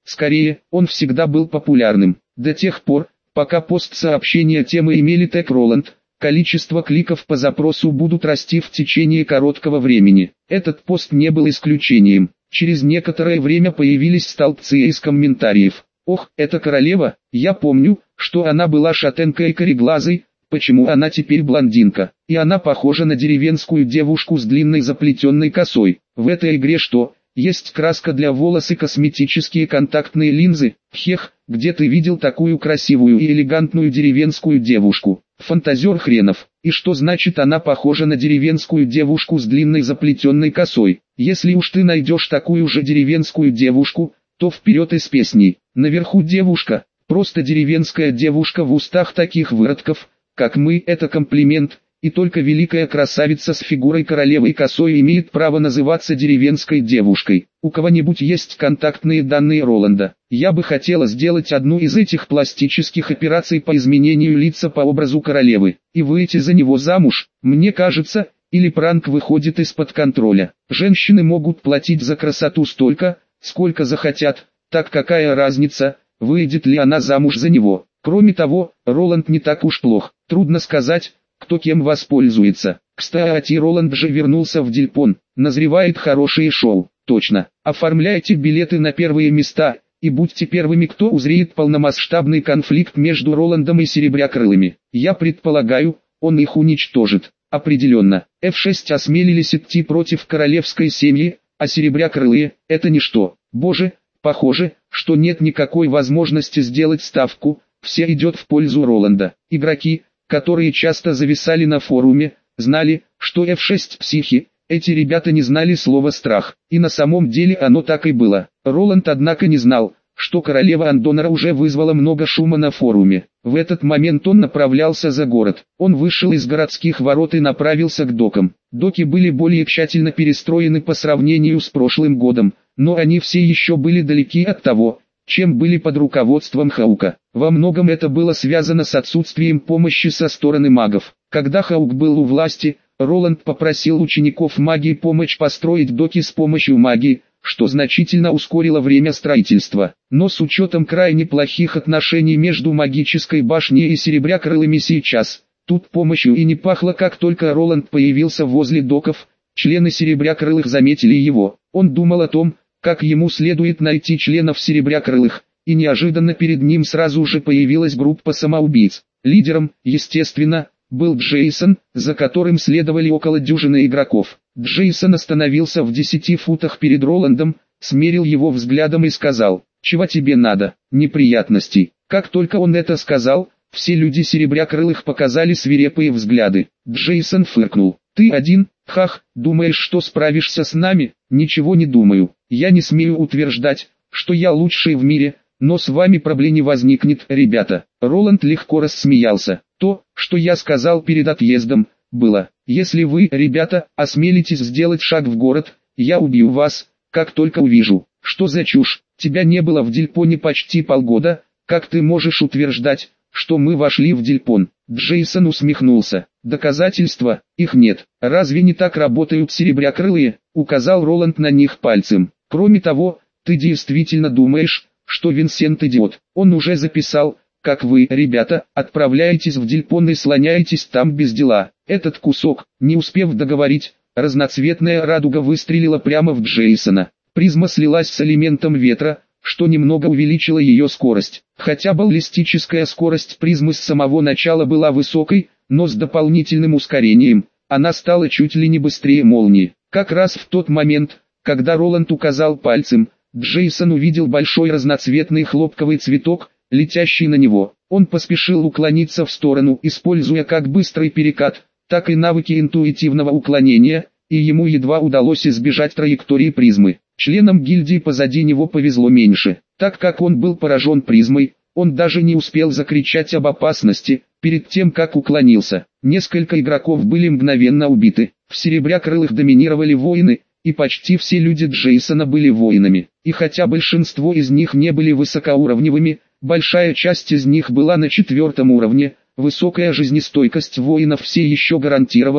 Скорее, он всегда был популярным. До тех пор, пока пост-сообщения темы имели тег Роланд, количество кликов по запросу будут расти в течение короткого времени. Этот пост не был исключением. Через некоторое время появились столбцы из комментариев. «Ох, это королева, я помню, что она была шатенкой и кореглазой, почему она теперь блондинка? И она похожа на деревенскую девушку с длинной заплетенной косой. В этой игре что, есть краска для волос и косметические контактные линзы? Хех, где ты видел такую красивую и элегантную деревенскую девушку? Фантазер хренов. И что значит она похожа на деревенскую девушку с длинной заплетенной косой? Если уж ты найдешь такую же деревенскую девушку, то вперед из песней. Наверху девушка, просто деревенская девушка в устах таких выродков, как мы, это комплимент, и только великая красавица с фигурой королевы и косой имеет право называться деревенской девушкой. У кого-нибудь есть контактные данные Роланда? Я бы хотела сделать одну из этих пластических операций по изменению лица по образу королевы, и выйти за него замуж, мне кажется, или пранк выходит из-под контроля. Женщины могут платить за красоту столько, сколько захотят, так какая разница, выйдет ли она замуж за него. Кроме того, Роланд не так уж плох, трудно сказать, кто кем воспользуется. Кстати, Роланд же вернулся в Дильпон, назревает хорошее шоу. Точно, оформляйте билеты на первые места, и будьте первыми, кто узреет полномасштабный конфликт между Роландом и Серебрякрылыми. Я предполагаю, он их уничтожит. Определенно, эф шесть осмелились идти против королевской семьи, а Серебрякрылые – это ничто. Боже, похоже, что нет никакой возможности сделать ставку, все идет в пользу Роланда. Игроки, которые часто зависали на форуме, знали, что эф шесть психи, эти ребята не знали слова «страх», и на самом деле оно так и было. Роланд однако не знал, что королева Андонара уже вызвала много шума на форуме. В этот момент он направлялся за город. Он вышел из городских ворот и направился к докам. Доки были более тщательно перестроены по сравнению с прошлым годом, но они все еще были далеки от того, чем были под руководством Хаука. Во многом это было связано с отсутствием помощи со стороны магов. Когда Хаук был у власти, Роланд попросил учеников магии помочь построить доки с помощью магии, что значительно ускорило время строительства. Но с учетом крайне плохих отношений между магической башней и Серебрякрылыми сейчас, тут помощью и не пахло. Как только Роланд появился возле доков, члены Серебрякрылых заметили его. Он думал о том, как ему следует найти членов Серебрякрылых, и неожиданно перед ним сразу же появилась группа самоубийц. Лидером, естественно, был Джейсон, за которым следовали около дюжины игроков. Джейсон остановился в десяти футах перед Роландом, смерил его взглядом и сказал: «Чего тебе надо? Неприятностей». Как только он это сказал, все люди Серебрякрылых показали свирепые взгляды. Джейсон фыркнул: «Ты один, хах, думаешь, что справишься с нами?» «Ничего не думаю. Я не смею утверждать, что я лучший в мире, но с вами проблем не возникнет, ребята». Роланд легко рассмеялся. «То, что я сказал перед отъездом, было: если вы, ребята, осмелитесь сделать шаг в город, я убью вас, как только увижу». «Что за чушь? Тебя не было в Дильпоне почти полгода, как ты можешь утверждать, что мы вошли в Дильпон?» Джейсон усмехнулся. «Доказательства? Их нет. Разве не так работают Серебрякрылые?» — указал Роланд на них пальцем. «Кроме того, ты действительно думаешь, что Винсент идиот? Он уже записал, как вы, ребята, отправляетесь в Дильпон и слоняетесь там без дела». Этот кусок, не успев договорить, разноцветная радуга выстрелила прямо в Джейсона. Призма слилась с элементом ветра, что немного увеличило ее скорость. Хотя баллистическая скорость призмы с самого начала была высокой, но с дополнительным ускорением, она стала чуть ли не быстрее молнии. Как раз в тот момент, когда Роланд указал пальцем, Джейсон увидел большой разноцветный хлопковый цветок, летящий на него. Он поспешил уклониться в сторону, используя как быстрый перекат, так и навыки интуитивного уклонения, и ему едва удалось избежать траектории призмы. Членам гильдии позади него повезло меньше, так как он был поражен призмой, он даже не успел закричать об опасности, перед тем как уклонился. Несколько игроков были мгновенно убиты, в Серебрякрылых доминировали воины, и почти все люди Джейсона были воинами. И хотя большинство из них не были высокоуровневыми, большая часть из них была на четвертом уровне, высокая жизнестойкость воинов все еще гарантировала,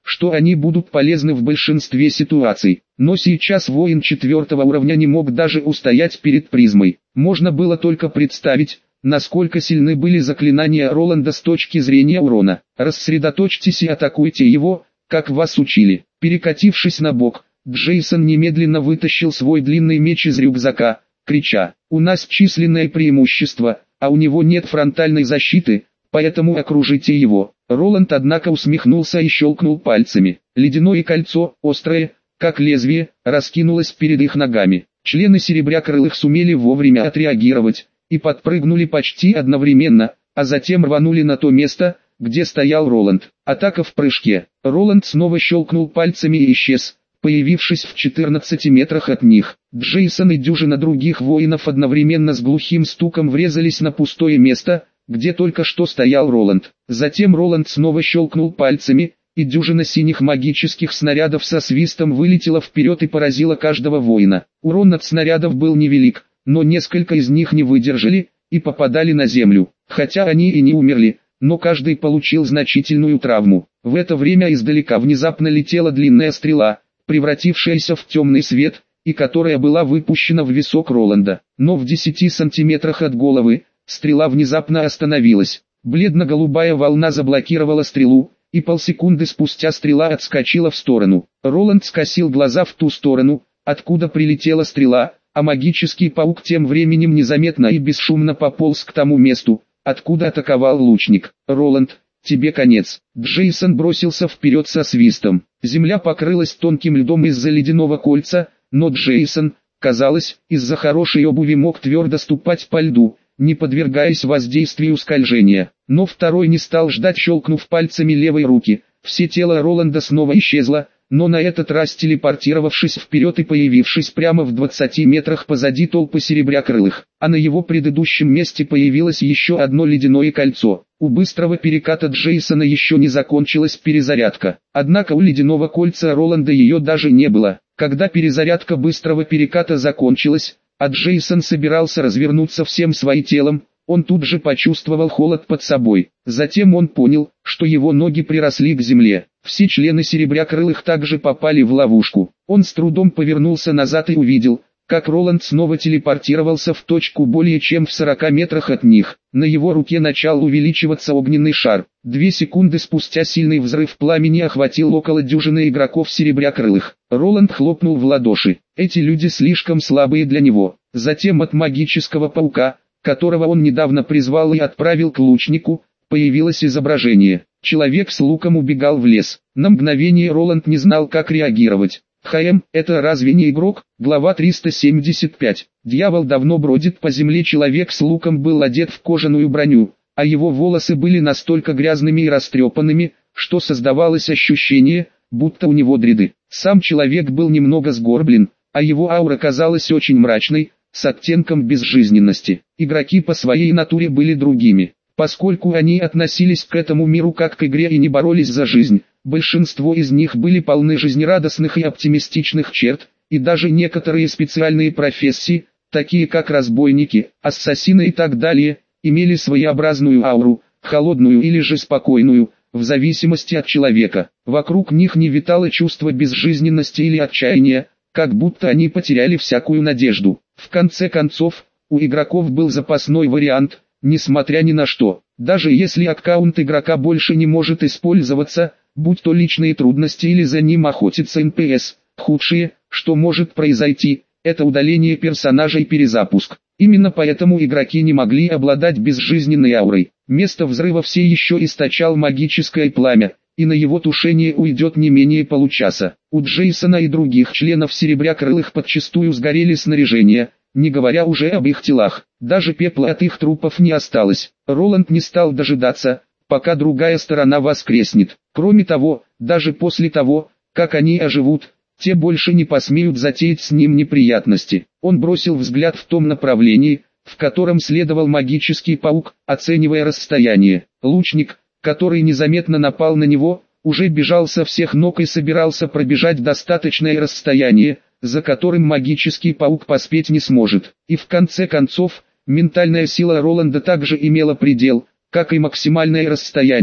что они будут полезны в большинстве ситуаций. Но сейчас воин четвертого уровня не мог даже устоять перед призмой. Можно было только представить, насколько сильны были заклинания Роланда с точки зрения урона. Рассредоточьтесь и атакуйте его, как вас учили. Перекатившись на бок, Джейсон немедленно вытащил свой длинный меч из рюкзака, крича: «У нас численное преимущество, а у него нет фронтальной защиты, поэтому окружите его». Роланд однако усмехнулся и щелкнул пальцами. Ледяное кольцо, острое, как лезвие, раскинулось перед их ногами. Члены Серебрякрылых сумели вовремя отреагировать и подпрыгнули почти одновременно, а затем рванули на то место, где стоял Роланд. Атака в прыжке. Роланд снова щелкнул пальцами и исчез, появившись в четырнадцати метрах от них. Джейсон и дюжина других воинов одновременно с глухим стуком врезались на пустое место, где только что стоял Роланд. Затем Роланд снова щелкнул пальцами, и дюжина синих магических снарядов со свистом вылетела вперед и поразила каждого воина. Урон от снарядов был невелик, но несколько из них не выдержали и попадали на землю. Хотя они и не умерли, но каждый получил значительную травму. В это время издалека внезапно летела длинная стрела, превратившаяся в темный свет, и которая была выпущена в висок Роланда. Но в десяти сантиметрах от головы стрела внезапно остановилась. Бледно-голубая волна заблокировала стрелу, и полсекунды спустя стрела отскочила в сторону. Роланд скосил глаза в ту сторону, откуда прилетела стрела, а магический паук тем временем незаметно и бесшумно пополз к тому месту, откуда атаковал лучник. «Роланд, тебе конец». Джейсон бросился вперед со свистом. Земля покрылась тонким льдом из-за ледяного кольца, но Джейсон, казалось, из-за хорошей обуви мог твердо ступать по льду, не подвергаясь воздействию скольжения. Но второй не стал ждать, щелкнув пальцами левой руки. Все тело Роланда снова исчезло, но на этот раз телепортировавшись вперед и появившись прямо в двадцати метрах позади толпы Серебрякрылых. А на его предыдущем месте появилось еще одно ледяное кольцо. У быстрого переката Джейсона еще не закончилась перезарядка. Однако у ледяного кольца Роланда ее даже не было. Когда перезарядка быстрого переката закончилась, а Джейсон собирался развернуться всем своим телом, он тут же почувствовал холод под собой. Затем он понял, что его ноги приросли к земле. Все члены Серебрякрылых также попали в ловушку. Он с трудом повернулся назад и увидел, как Роланд снова телепортировался в точку более чем в сорока метрах от них. На его руке начал увеличиваться огненный шар. Две секунды спустя сильный взрыв пламени охватил около дюжины игроков Серебрякрылых. Роланд хлопнул в ладоши. Эти люди слишком слабые для него. Затем от магического паука, которого он недавно призвал и отправил к лучнику, появилось изображение. Человек с луком убегал в лес. На мгновение Роланд не знал, как реагировать. «ХМ, это разве не игрок?» Глава триста семьдесят пять. Дьявол давно бродит по земле. Человек с луком был одет в кожаную броню, а его волосы были настолько грязными и растрепанными, что создавалось ощущение, будто у него дреды. Сам человек был немного сгорблен, а его аура казалась очень мрачной, с оттенком безжизненности. Игроки по своей натуре были другими. Поскольку они относились к этому миру как к игре и не боролись за жизнь, большинство из них были полны жизнерадостных и оптимистичных черт, и даже некоторые специальные профессии, такие как разбойники, ассасины и так далее, имели своеобразную ауру, холодную или же спокойную, в зависимости от человека. Вокруг них не витало чувство безжизненности или отчаяния, как будто они потеряли всякую надежду. В конце концов, у игроков был запасной вариант, несмотря ни на что. Даже если аккаунт игрока больше не может использоваться, будь то личные трудности или за ним охотится эн пи эс, худшее, что может произойти, это удаление персонажа и перезапуск. Именно поэтому игроки не могли обладать безжизненной аурой. Место взрыва все еще источал магическое пламя, и на его тушение уйдет не менее получаса. У Джейсона и других членов Серебрякрылых подчистую сгорели снаряжения, не говоря уже об их телах. Даже пепла от их трупов не осталось. Роланд не стал дожидаться, пока другая сторона воскреснет. Кроме того, даже после того, как они оживут, те больше не посмеют затеять с ним неприятности. Он бросил взгляд в том направлении, в котором следовал магический паук, оценивая расстояние. Лучник, который незаметно напал на него, уже бежал со всех ног и собирался пробежать достаточное расстояние, за которым магический паук поспеть не сможет. И в конце концов, ментальная сила Роланда также имела предел, как и максимальное расстояние,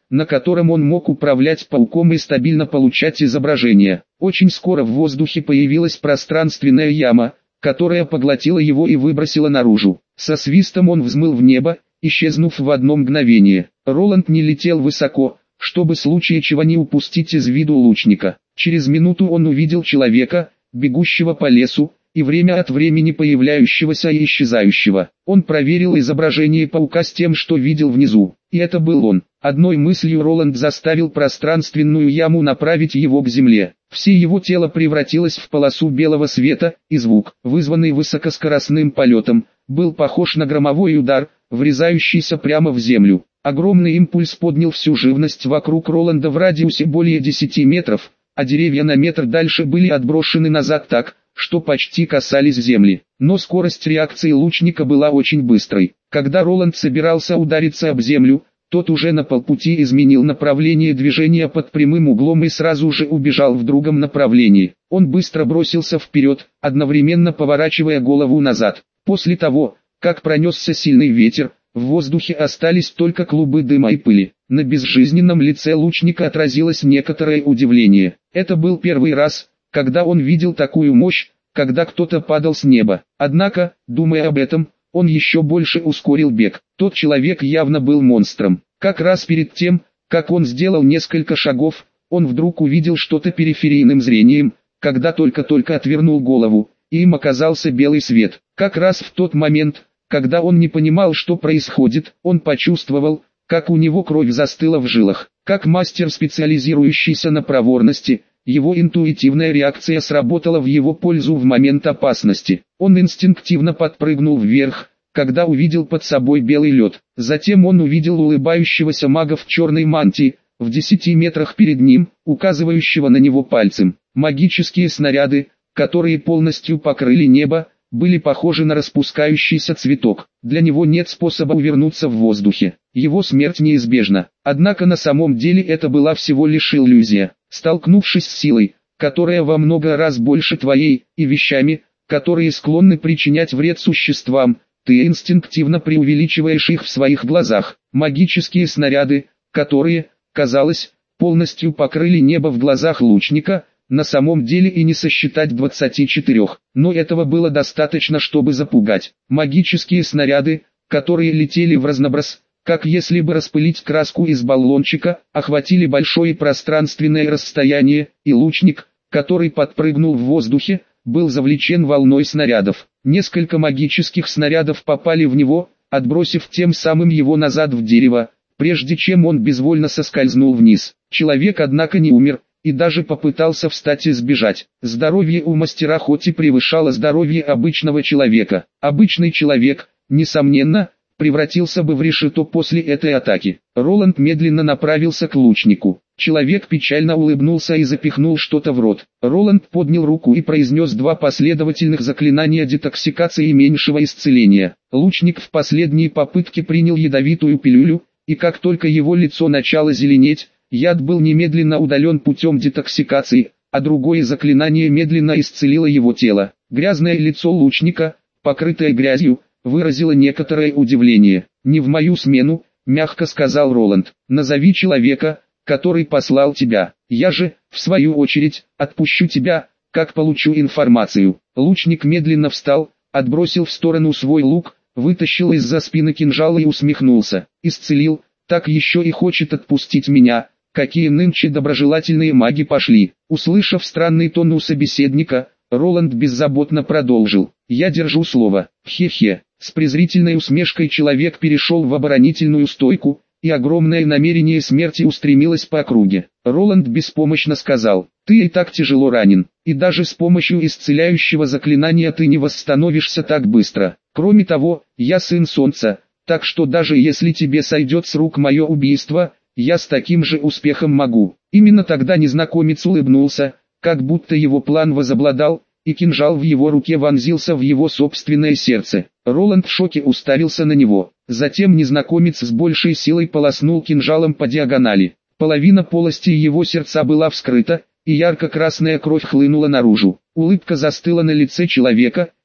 на котором он мог управлять пауком и стабильно получать изображение. Очень скоро в воздухе появилась пространственная яма, которая поглотила его и выбросила наружу. Со свистом он взмыл в небо, исчезнув в одно мгновение. Роланд не летел высоко, чтобы в случае чего не упустить из виду лучника. Через минуту он увидел человека, бегущего по лесу, и время от времени появляющегося и исчезающего. Он проверил изображение паука с тем, что видел внизу, и это был он. Одной мыслью Роланд заставил пространственную яму направить его к земле. Все его тело превратилось в полосу белого света, и звук, вызванный высокоскоростным полетом, был похож на громовой удар, врезающийся прямо в землю. Огромный импульс поднял всю живность вокруг Роланда в радиусе более десяти метров, а деревья на метр дальше были отброшены назад так, что почти касались земли. Но скорость реакции лучника была очень быстрой. Когда Роланд собирался удариться об землю, тот уже на полпути изменил направление движения под прямым углом и сразу же убежал в другом направлении. Он быстро бросился вперед, одновременно поворачивая голову назад. После того, как пронесся сильный ветер, в воздухе остались только клубы дыма и пыли. На безжизненном лице лучника отразилось некоторое удивление. Это был первый раз, когда он видел такую мощь, когда кто-то падал с неба. Однако, думая об этом, он еще больше ускорил бег. Тот человек явно был монстром. Как раз перед тем, как он сделал несколько шагов, он вдруг увидел что-то периферийным зрением, когда только-только отвернул голову, и им оказался белый свет. Как раз в тот момент, когда он не понимал, что происходит, он почувствовал, как у него кровь застыла в жилах. Как мастер, специализирующийся на проворности, его интуитивная реакция сработала в его пользу в момент опасности. Он инстинктивно подпрыгнул вверх, когда увидел под собой белый лед. Затем он увидел улыбающегося мага в черной мантии, в десяти метрах перед ним, указывающего на него пальцем. Магические снаряды, которые полностью покрыли небо, были похожи на распускающийся цветок. Для него нет способа увернуться в воздухе. Его смерть неизбежна. Однако на самом деле это была всего лишь иллюзия. Столкнувшись с силой, которая во много раз больше твоей, и вещами, которые склонны причинять вред существам, ты инстинктивно преувеличиваешь их в своих глазах. Магические снаряды, которые, казалось, полностью покрыли небо в глазах лучника, на самом деле и не сосчитать двадцати четырех, но этого было достаточно, чтобы запугать. Магические снаряды, которые летели в разноброс, как если бы распылить краску из баллончика, охватили большое пространственное расстояние, и лучник, который подпрыгнул в воздухе, был завлечен волной снарядов. Несколько магических снарядов попали в него, отбросив тем самым его назад в дерево, прежде чем он безвольно соскользнул вниз. Человек, однако, не умер, и даже попытался встать и сбежать. Здоровье у мастера хоть и превышало здоровье обычного человека. Обычный человек, несомненно, превратился бы в решето после этой атаки. Роланд медленно направился к лучнику. Человек печально улыбнулся и запихнул что-то в рот. Роланд поднял руку и произнес два последовательных заклинания детоксикации и меньшего исцеления. Лучник в последней попытке принял ядовитую пилюлю, и как только его лицо начало зеленеть, яд был немедленно удален путем детоксикации, а другое заклинание медленно исцелило его тело. Грязное лицо лучника, покрытое грязью, выразило некоторое удивление. «Не в мою смену», — мягко сказал Роланд. «Назови человека, который послал тебя. Я же, в свою очередь, отпущу тебя, как получу информацию». Лучник медленно встал, отбросил в сторону свой лук, вытащил из-за спины кинжал и усмехнулся. «Исцелил, так еще и хочет отпустить меня. Какие нынче доброжелательные маги пошли». Услышав странный тон у собеседника, Роланд беззаботно продолжил. «Я держу слово. Хе-хе». С презрительной усмешкой человек перешел в оборонительную стойку, и огромное намерение смерти устремилось по округе. Роланд беспомощно сказал: «Ты и так тяжело ранен, и даже с помощью исцеляющего заклинания ты не восстановишься так быстро. Кроме того, я сын солнца, так что даже если тебе сойдет с рук мое убийство, я с таким же успехом могу». Именно тогда незнакомец улыбнулся, как будто его план возобладал, и кинжал в его руке вонзился в его собственное сердце. Роланд в шоке уставился на него. Затем незнакомец с большей силой полоснул кинжалом по диагонали. Половина полости его сердца была вскрыта, и ярко-красная кровь хлынула наружу. Улыбка застыла на лице человека,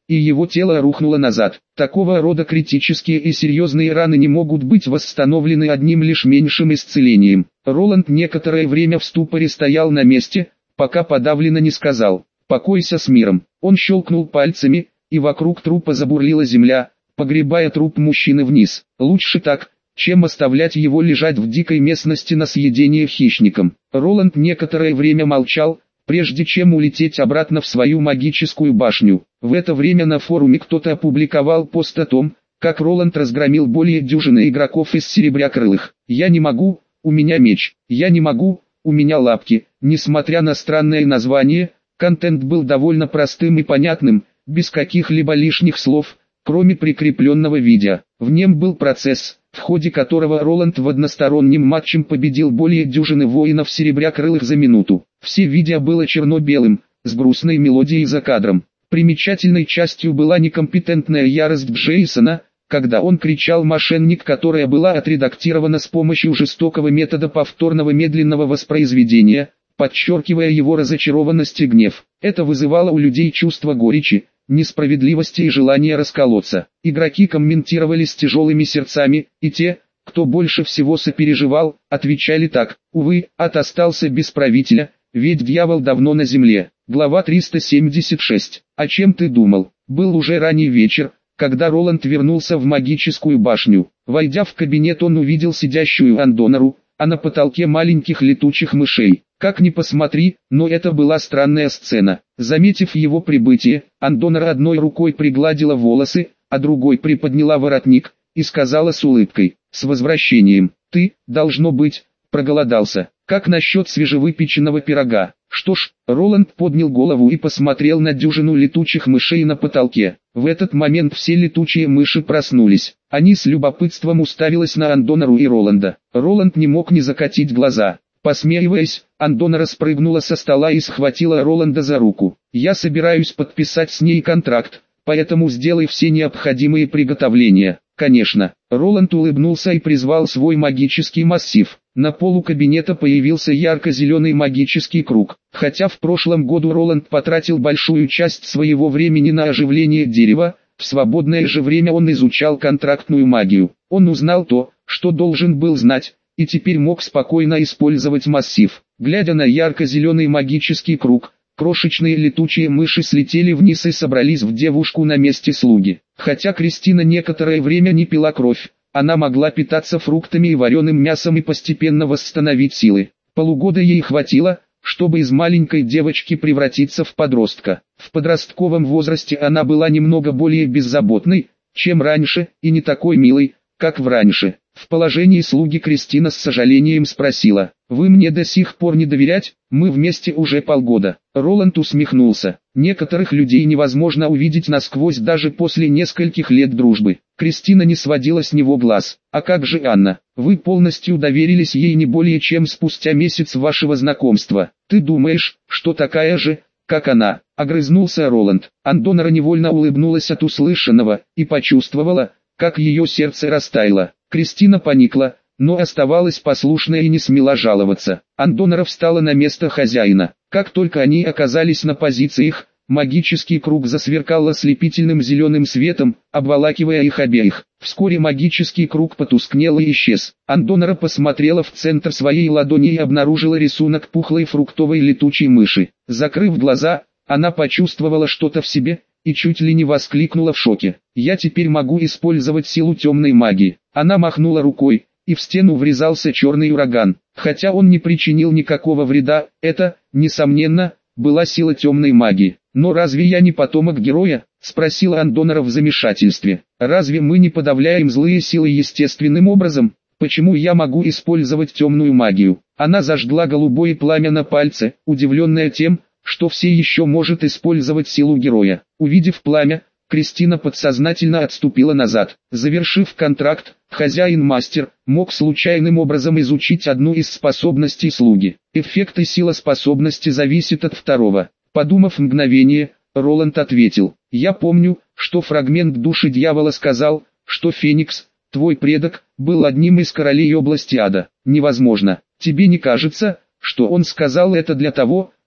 и его тело рухнуло назад. Такого рода критические и серьезные раны не могут быть восстановлены одним лишь меньшим исцелением. Роланд некоторое время в ступоре стоял на месте, пока подавленно не сказал: «Покойся с миром». Он щелкнул пальцами, и вокруг трупа забурлила земля, погребая труп мужчины вниз. Лучше так, чем оставлять его лежать в дикой местности на съедение хищникам. Роланд некоторое время молчал, прежде чем улететь обратно в свою магическую башню. В это время на форуме кто-то опубликовал пост о том, как Роланд разгромил более дюжины игроков из Серебрякрылых. «Я не могу, у меня меч. Я не могу, у меня лапки». Несмотря на странное название, контент был довольно простым и понятным, без каких-либо лишних слов, кроме прикрепленного видео. В нем был процесс, в ходе которого Роланд в одностороннем матче победил более дюжины воинов Серебрякрылых за минуту. Все видео было черно-белым, с грустной мелодией за кадром. Примечательной частью была некомпетентная ярость Джейсона, когда он кричал «мошенник», которая была отредактирована с помощью жестокого метода повторного медленного воспроизведения, подчеркивая его разочарованность и гнев. Это вызывало у людей чувство горечи, несправедливости и желания расколоться. Игроки комментировали с тяжелыми сердцами, и те, кто больше всего сопереживал, отвечали так: «Увы, ад остался без правителя, ведь дьявол давно на земле». Глава триста семьдесят шесть. О чем ты думал? Был уже ранний вечер, когда Роланд вернулся в магическую башню. Войдя в кабинет, он увидел сидящую Андонару, а на потолке маленьких летучих мышей. Как ни посмотри, но это была странная сцена. Заметив его прибытие, Андонара одной рукой пригладила волосы, а другой приподняла воротник, и сказала с улыбкой: «С возвращением. Ты, должно быть, проголодался. Как насчет свежевыпеченного пирога?» Что ж, Роланд поднял голову и посмотрел на дюжину летучих мышей на потолке. В этот момент все летучие мыши проснулись. Они с любопытством уставились на Андонару и Роланда. Роланд не мог не закатить глаза. Посмеиваясь, Андонара спрыгнула со стола и схватила Роланда за руку. «Я собираюсь подписать с ней контракт, поэтому сделай все необходимые приготовления». «Конечно». Роланд улыбнулся и призвал свой магический массив. На полу кабинета появился ярко-зеленый магический круг. Хотя в прошлом году Роланд потратил большую часть своего времени на оживление дерева, в свободное же время он изучал контрактную магию. Он узнал то, что должен был знать, и теперь мог спокойно использовать массив. Глядя на ярко-зеленый магический круг, крошечные летучие мыши слетели вниз и собрались в девушку на месте слуги. Хотя Кристина некоторое время не пила кровь, она могла питаться фруктами и вареным мясом и постепенно восстановить силы. Полугода ей хватило, чтобы из маленькой девочки превратиться в подростка. В подростковом возрасте она была немного более беззаботной, чем раньше, и не такой милой, как в раньше. В положении слуги Кристина с сожалением спросила: «Вы мне до сих пор не доверять? Мы вместе уже полгода». Роланд усмехнулся. Некоторых людей невозможно увидеть насквозь даже после нескольких лет дружбы. Кристина не сводила с него глаз. «А как же Анна? Вы полностью доверились ей не более чем спустя месяц вашего знакомства. Ты думаешь, что такая же, как она?» — огрызнулся Роланд. Андонара невольно улыбнулась от услышанного и почувствовала, как ее сердце растаяло. Кристина поникла, но оставалась послушной и не смела жаловаться. Андонара встала на место хозяина. Как только они оказались на позициях, магический круг засверкал ослепительным зеленым светом, обволакивая их обеих. Вскоре магический круг потускнел и исчез. Андонара посмотрела в центр своей ладони и обнаружила рисунок пухлой фруктовой летучей мыши. Закрыв глаза, она почувствовала что-то в себе и чуть ли не воскликнула в шоке. «Я теперь могу использовать силу темной магии». Она махнула рукой, и в стену врезался черный ураган. Хотя он не причинил никакого вреда, это, несомненно, была сила темной магии. «Но разве я не потомок героя?» — спросила Андонара в замешательстве. «Разве мы не подавляем злые силы естественным образом? Почему я могу использовать темную магию?» Она зажгла голубое пламя на пальце, удивленная тем, что все еще может использовать силу героя. Увидев пламя, Кристина подсознательно отступила назад. Завершив контракт, хозяин-мастер мог случайным образом изучить одну из способностей слуги. Эффект и сила способности зависят от второго. Подумав мгновение, Роланд ответил: «Я помню, что фрагмент души дьявола сказал, что Феникс, твой предок, был одним из королей области ада. Невозможно. Тебе не кажется, что он сказал это для того,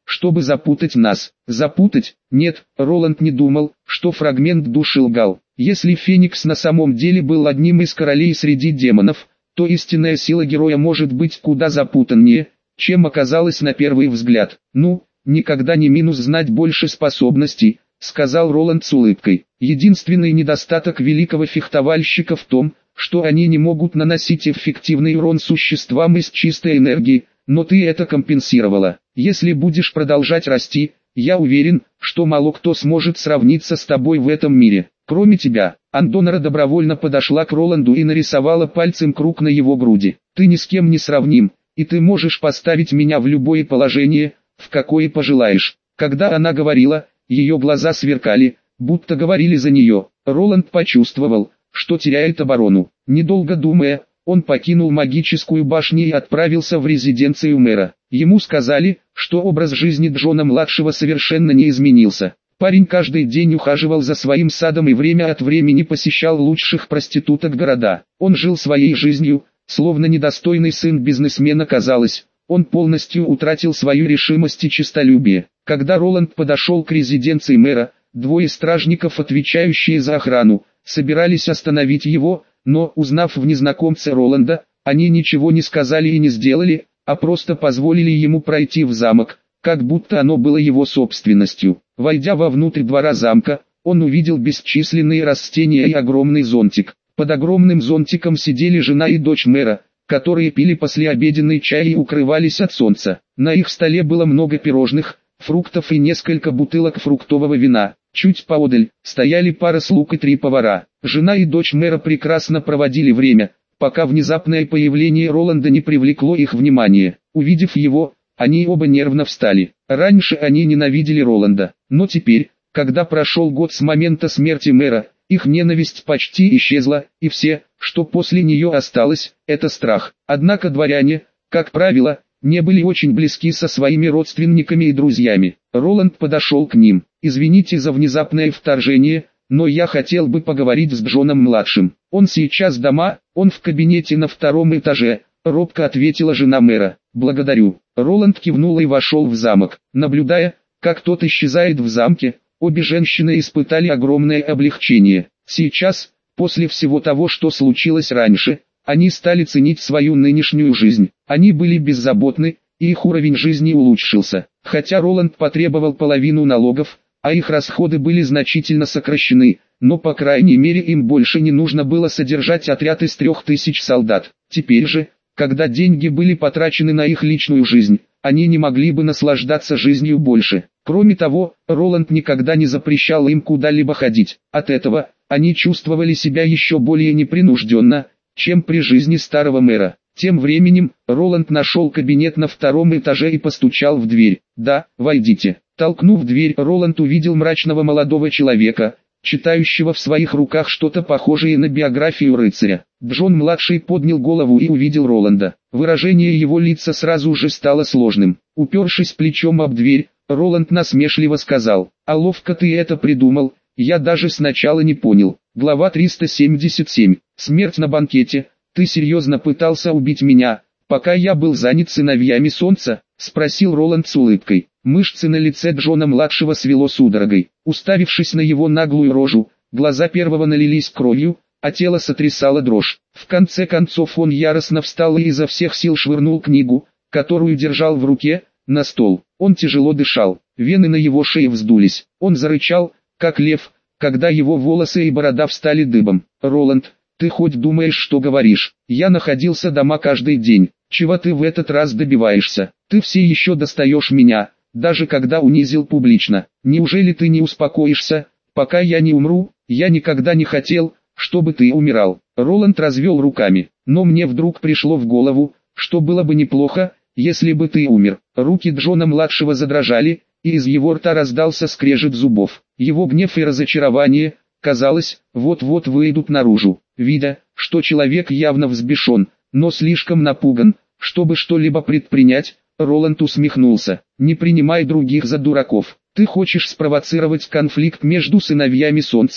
чтобы запутать нас. Запутать? Нет, Роланд не думал, что фрагмент души лгал. Если Феникс на самом деле был одним из королей среди демонов, то истинная сила героя может быть куда запутаннее, чем оказалось на первый взгляд. Ну, никогда не минус знать больше способностей, сказал Роланд с улыбкой. Единственный недостаток великого фехтовальщика в том, что они не могут наносить эффективный урон существам из чистой энергии, но ты это компенсировала. Если будешь продолжать расти, я уверен, что мало кто сможет сравниться с тобой в этом мире. Кроме тебя. Андонара добровольно подошла к Роланду и нарисовала пальцем круг на его груди. Ты ни с кем не сравним, и ты можешь поставить меня в любое положение, в какое пожелаешь. Когда она говорила, ее глаза сверкали, будто говорили за нее. Роланд почувствовал, что теряет оборону. Недолго думая, он покинул магическую башню и отправился в резиденцию мэра. Ему сказали, что образ жизни Джона-младшего совершенно не изменился. Парень каждый день ухаживал за своим садом и время от времени посещал лучших проституток города. Он жил своей жизнью, словно недостойный сын бизнесмена. Казалось, он полностью утратил свою решимость и честолюбие. Когда Роланд подошел к резиденции мэра, двое стражников, отвечающие за охрану, собирались остановить его, но, узнав в незнакомце Роланда, они ничего не сказали и не сделали, а просто позволили ему пройти в замок, как будто оно было его собственностью. Войдя вовнутрь двора замка, он увидел бесчисленные растения и огромный зонтик. Под огромным зонтиком сидели жена и дочь мэра, которые пили послеобеденный чай и укрывались от солнца. На их столе было много пирожных, фруктов и несколько бутылок фруктового вина. Чуть поодаль стояли пара слуг и три повара. Жена и дочь мэра прекрасно проводили время, пока внезапное появление Роланда не привлекло их внимание. Увидев его, они оба нервно встали. Раньше они ненавидели Роланда, но теперь, когда прошел год с момента смерти мэра, их ненависть почти исчезла, и все, что после нее осталось, это страх. Однако дворяне, как правило, не были очень близки со своими родственниками и друзьями. Роланд подошел к ним. «Извините за внезапное вторжение, но я хотел бы поговорить с Джоном-младшим. Он сейчас дома, он в кабинете на втором этаже», — робко ответила жена мэра. «Благодарю». Роланд кивнул и вошел в замок. Наблюдая, как тот исчезает в замке, обе женщины испытали огромное облегчение. Сейчас, после всего того, что случилось раньше, они стали ценить свою нынешнюю жизнь. Они были беззаботны, и их уровень жизни улучшился. Хотя Роланд потребовал половину налогов, а их расходы были значительно сокращены, но по крайней мере им больше не нужно было содержать отряд из трех тысяч солдат. Теперь же, когда деньги были потрачены на их личную жизнь, они не могли бы наслаждаться жизнью больше. Кроме того, Роланд никогда не запрещал им куда-либо ходить. От этого, они чувствовали себя еще более непринужденно, чем при жизни старого мэра. Тем временем, Роланд нашел кабинет на втором этаже и постучал в дверь. «Да, войдите». Толкнув дверь, Роланд увидел мрачного молодого человека, читающего в своих руках что-то похожее на биографию рыцаря. Джон-младший поднял голову и увидел Роланда. Выражение его лица сразу же стало сложным. Упершись плечом об дверь, Роланд насмешливо сказал: «А ловко ты это придумал, я даже сначала не понял». Глава триста семьдесят семь. Смерть на банкете. «Ты серьезно пытался убить меня, пока я был занят сыновьями солнца?» — спросил Роланд с улыбкой. Мышцы на лице Джона-младшего свело судорогой. Уставившись на его наглую рожу, глаза первого налились кровью, а тело сотрясало дрожь. В конце концов он яростно встал и изо всех сил швырнул книгу, которую держал в руке, на стол. Он тяжело дышал, вены на его шее вздулись. Он зарычал, как лев, когда его волосы и борода встали дыбом. «Роланд, ты хоть думаешь, что говоришь? Я находился дома каждый день. Чего ты в этот раз добиваешься? Ты все еще достаешь меня, даже когда унизил публично. Неужели ты не успокоишься, пока я не умру? Я никогда не хотел, чтобы ты умирал». Роланд развел руками. «Но мне вдруг пришло в голову, что было бы неплохо, если бы ты умер». Руки Джона-младшего задрожали, и из его рта раздался скрежет зубов. Его гнев и разочарование, казалось, вот-вот выйдут наружу. Видя, что человек явно взбешен, но слишком напуган, чтобы что-либо предпринять, Роланд усмехнулся. «Не принимай других за дураков. Ты хочешь спровоцировать конфликт между сыновьями солнца,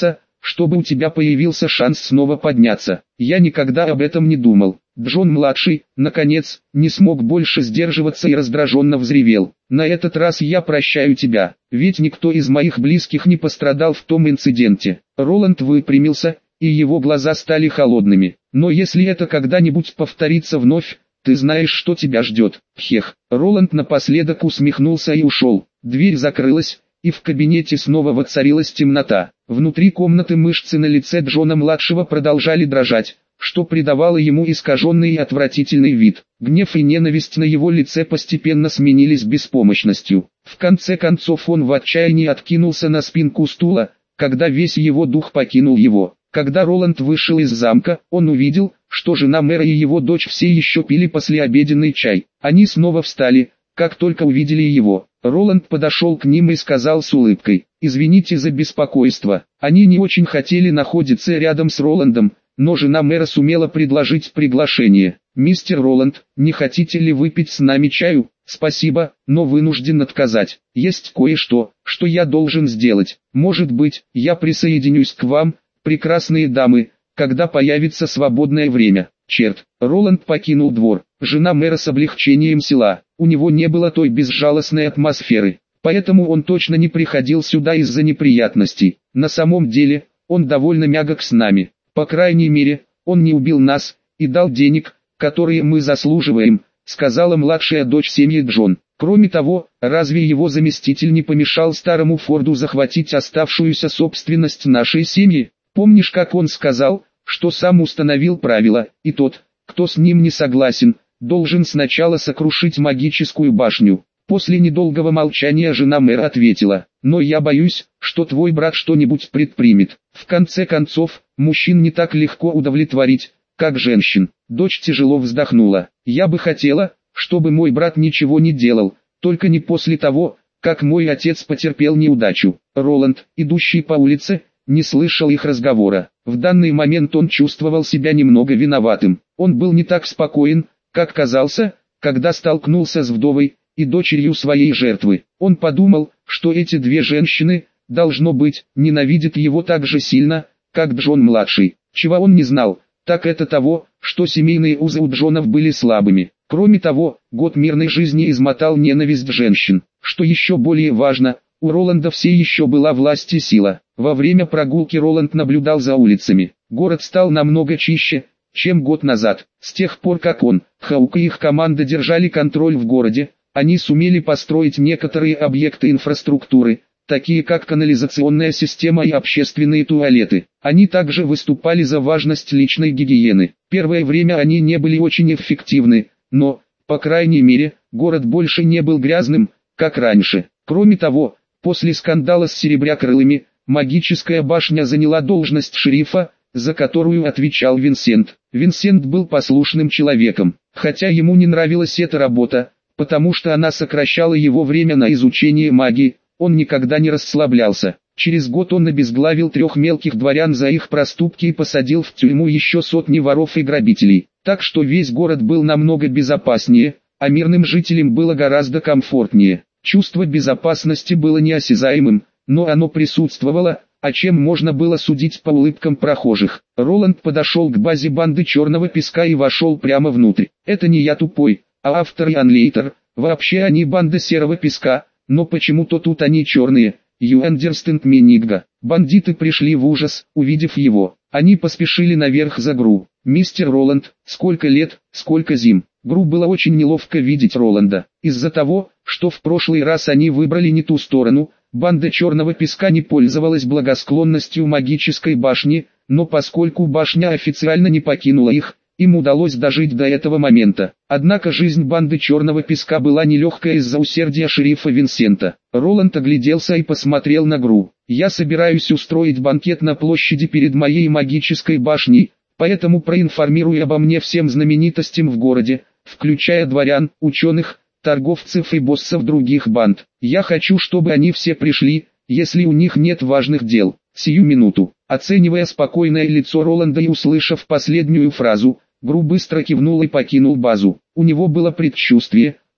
чтобы у тебя появился шанс снова подняться. Я никогда об этом не думал. Джон-младший, наконец, не смог больше сдерживаться и раздраженно взревел. На этот раз я прощаю тебя, ведь никто из моих близких не пострадал в том инциденте. Роланд выпрямился, и его глаза стали холодными. Но если это когда-нибудь повторится вновь, ты знаешь, что тебя ждет. Хех. Роланд напоследок усмехнулся и ушел. Дверь закрылась, и в кабинете снова воцарилась темнота. Внутри комнаты мышцы на лице Джона-младшего продолжали дрожать, что придавало ему искаженный и отвратительный вид. Гнев и ненависть на его лице постепенно сменились беспомощностью. В конце концов он в отчаянии откинулся на спинку стула, когда весь его дух покинул его. Когда Роланд вышел из замка, он увидел, что жена мэра и его дочь все еще пили послеобеденный чай. Они снова встали, как только увидели его. Роланд подошел к ним и сказал с улыбкой: «Извините за беспокойство». Они не очень хотели находиться рядом с Роландом, но жена мэра сумела предложить приглашение. «Мистер Роланд, не хотите ли выпить с нами чаю?» «Спасибо, но вынужден отказать. Есть кое-что, что я должен сделать. Может быть, я присоединюсь к вам, прекрасные дамы, когда появится свободное время». Черт, Роланд покинул двор. Жена мэра с облегчением села. У него не было той безжалостной атмосферы, поэтому он точно не приходил сюда из-за неприятностей. На самом деле, он довольно мягок с нами. По крайней мере, он не убил нас и дал денег, которые мы заслуживаем, сказала младшая дочь семьи Джон. Кроме того, разве его заместитель не помешал старому Форду захватить оставшуюся собственность нашей семьи? Помнишь, как он сказал, что сам установил правила, и тот, кто с ним не согласен, должен сначала сокрушить магическую башню? После недолгого молчания жена мэра ответила: «Но я боюсь, что твой брат что-нибудь предпримет. В конце концов, мужчин не так легко удовлетворить, как женщин». Дочь тяжело вздохнула. «Я бы хотела, чтобы мой брат ничего не делал, только не после того, как мой отец потерпел неудачу». Роланд, идущий по улице, не слышал их разговора. В данный момент он чувствовал себя немного виноватым. Он был не так спокоен, как казался, когда столкнулся с вдовой и дочерью своей жертвы. Он подумал, что эти две женщины, должно быть, ненавидят его так же сильно, как Джон-младший. Чего он не знал, так это того, что семейные узы у Джонов были слабыми. Кроме того, год мирной жизни измотал ненависть женщин. Что еще более важно, у Роланда все еще была власть и сила. Во время прогулки Роланд наблюдал за улицами. Город стал намного чище, чем год назад. С тех пор, как он, Хаук и их команда держали контроль в городе, они сумели построить некоторые объекты инфраструктуры, такие как канализационная система и общественные туалеты. Они также выступали за важность личной гигиены. Первое время они не были очень эффективны, но, по крайней мере, город больше не был грязным, как раньше. Кроме того, после скандала с Серебрякрылыми, магическая башня заняла должность шерифа, за которую отвечал Винсент. Винсент был послушным человеком, хотя ему не нравилась эта работа, потому что она сокращала его время на изучение магии, он никогда не расслаблялся. Через год он обезглавил трех мелких дворян за их проступки и посадил в тюрьму еще сотни воров и грабителей. Так что весь город был намного безопаснее, а мирным жителям было гораздо комфортнее. Чувство безопасности было неосязаемым, но оно присутствовало, о чем можно было судить по улыбкам прохожих. Роланд подошел к базе банды Черного Песка и вошел прямо внутрь. Это не я тупой, а автор Ян Лейтер. Вообще они банда Серого Песка, но почему-то тут они черные. You understand me, nigga. Бандиты пришли в ужас, увидев его. Они поспешили наверх за Гру. «Мистер Роланд, сколько лет, сколько зим». Гру было очень неловко видеть Роланда. Из-за того, что в прошлый раз они выбрали не ту сторону, банда Черного Песка не пользовалась благосклонностью магической башни, но поскольку башня официально не покинула их, им удалось дожить до этого момента. Однако жизнь банды Черного Песка была нелегкая из-за усердия шерифа Винсента. Роланд огляделся и посмотрел на Гру. «Я собираюсь устроить банкет на площади перед моей магической башней, поэтому проинформируй обо мне всем знаменитостям в городе, включая дворян, ученых, торговцев и боссов других банд. Я хочу, чтобы они все пришли, если у них нет важных дел. Сию минуту». Оценивая спокойное лицо Роланда и услышав последнюю фразу, Гру быстро кивнул и покинул базу. У него было предчувствие,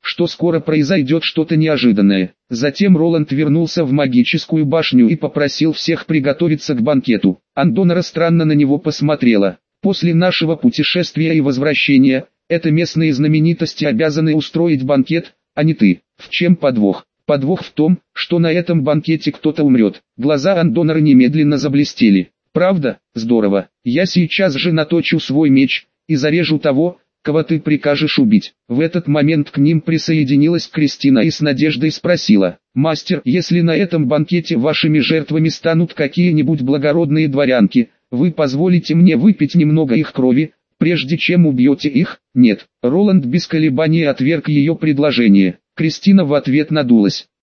что скоро произойдет что-то неожиданное. Затем Роланд вернулся в магическую башню и попросил всех приготовиться к банкету. Андонара странно на него посмотрела. После нашего путешествия и возвращения, это местные знаменитости обязаны устроить банкет, а не ты. В чем подвох? Подвох в том, что на этом банкете кто-то умрет. Глаза Андонара немедленно заблестели. Правда? Здорово. Я сейчас же наточу свой меч и зарежу того, кого ты прикажешь убить. В этот момент к ним присоединилась Кристина и с надеждой спросила: «Мастер, если на этом банкете вашими жертвами станут какие-нибудь благородные дворянки, вы позволите мне выпить немного их крови, прежде чем убьете их?» «Нет». Роланд без колебаний отверг ее предложение. Кристина в ответ надулась.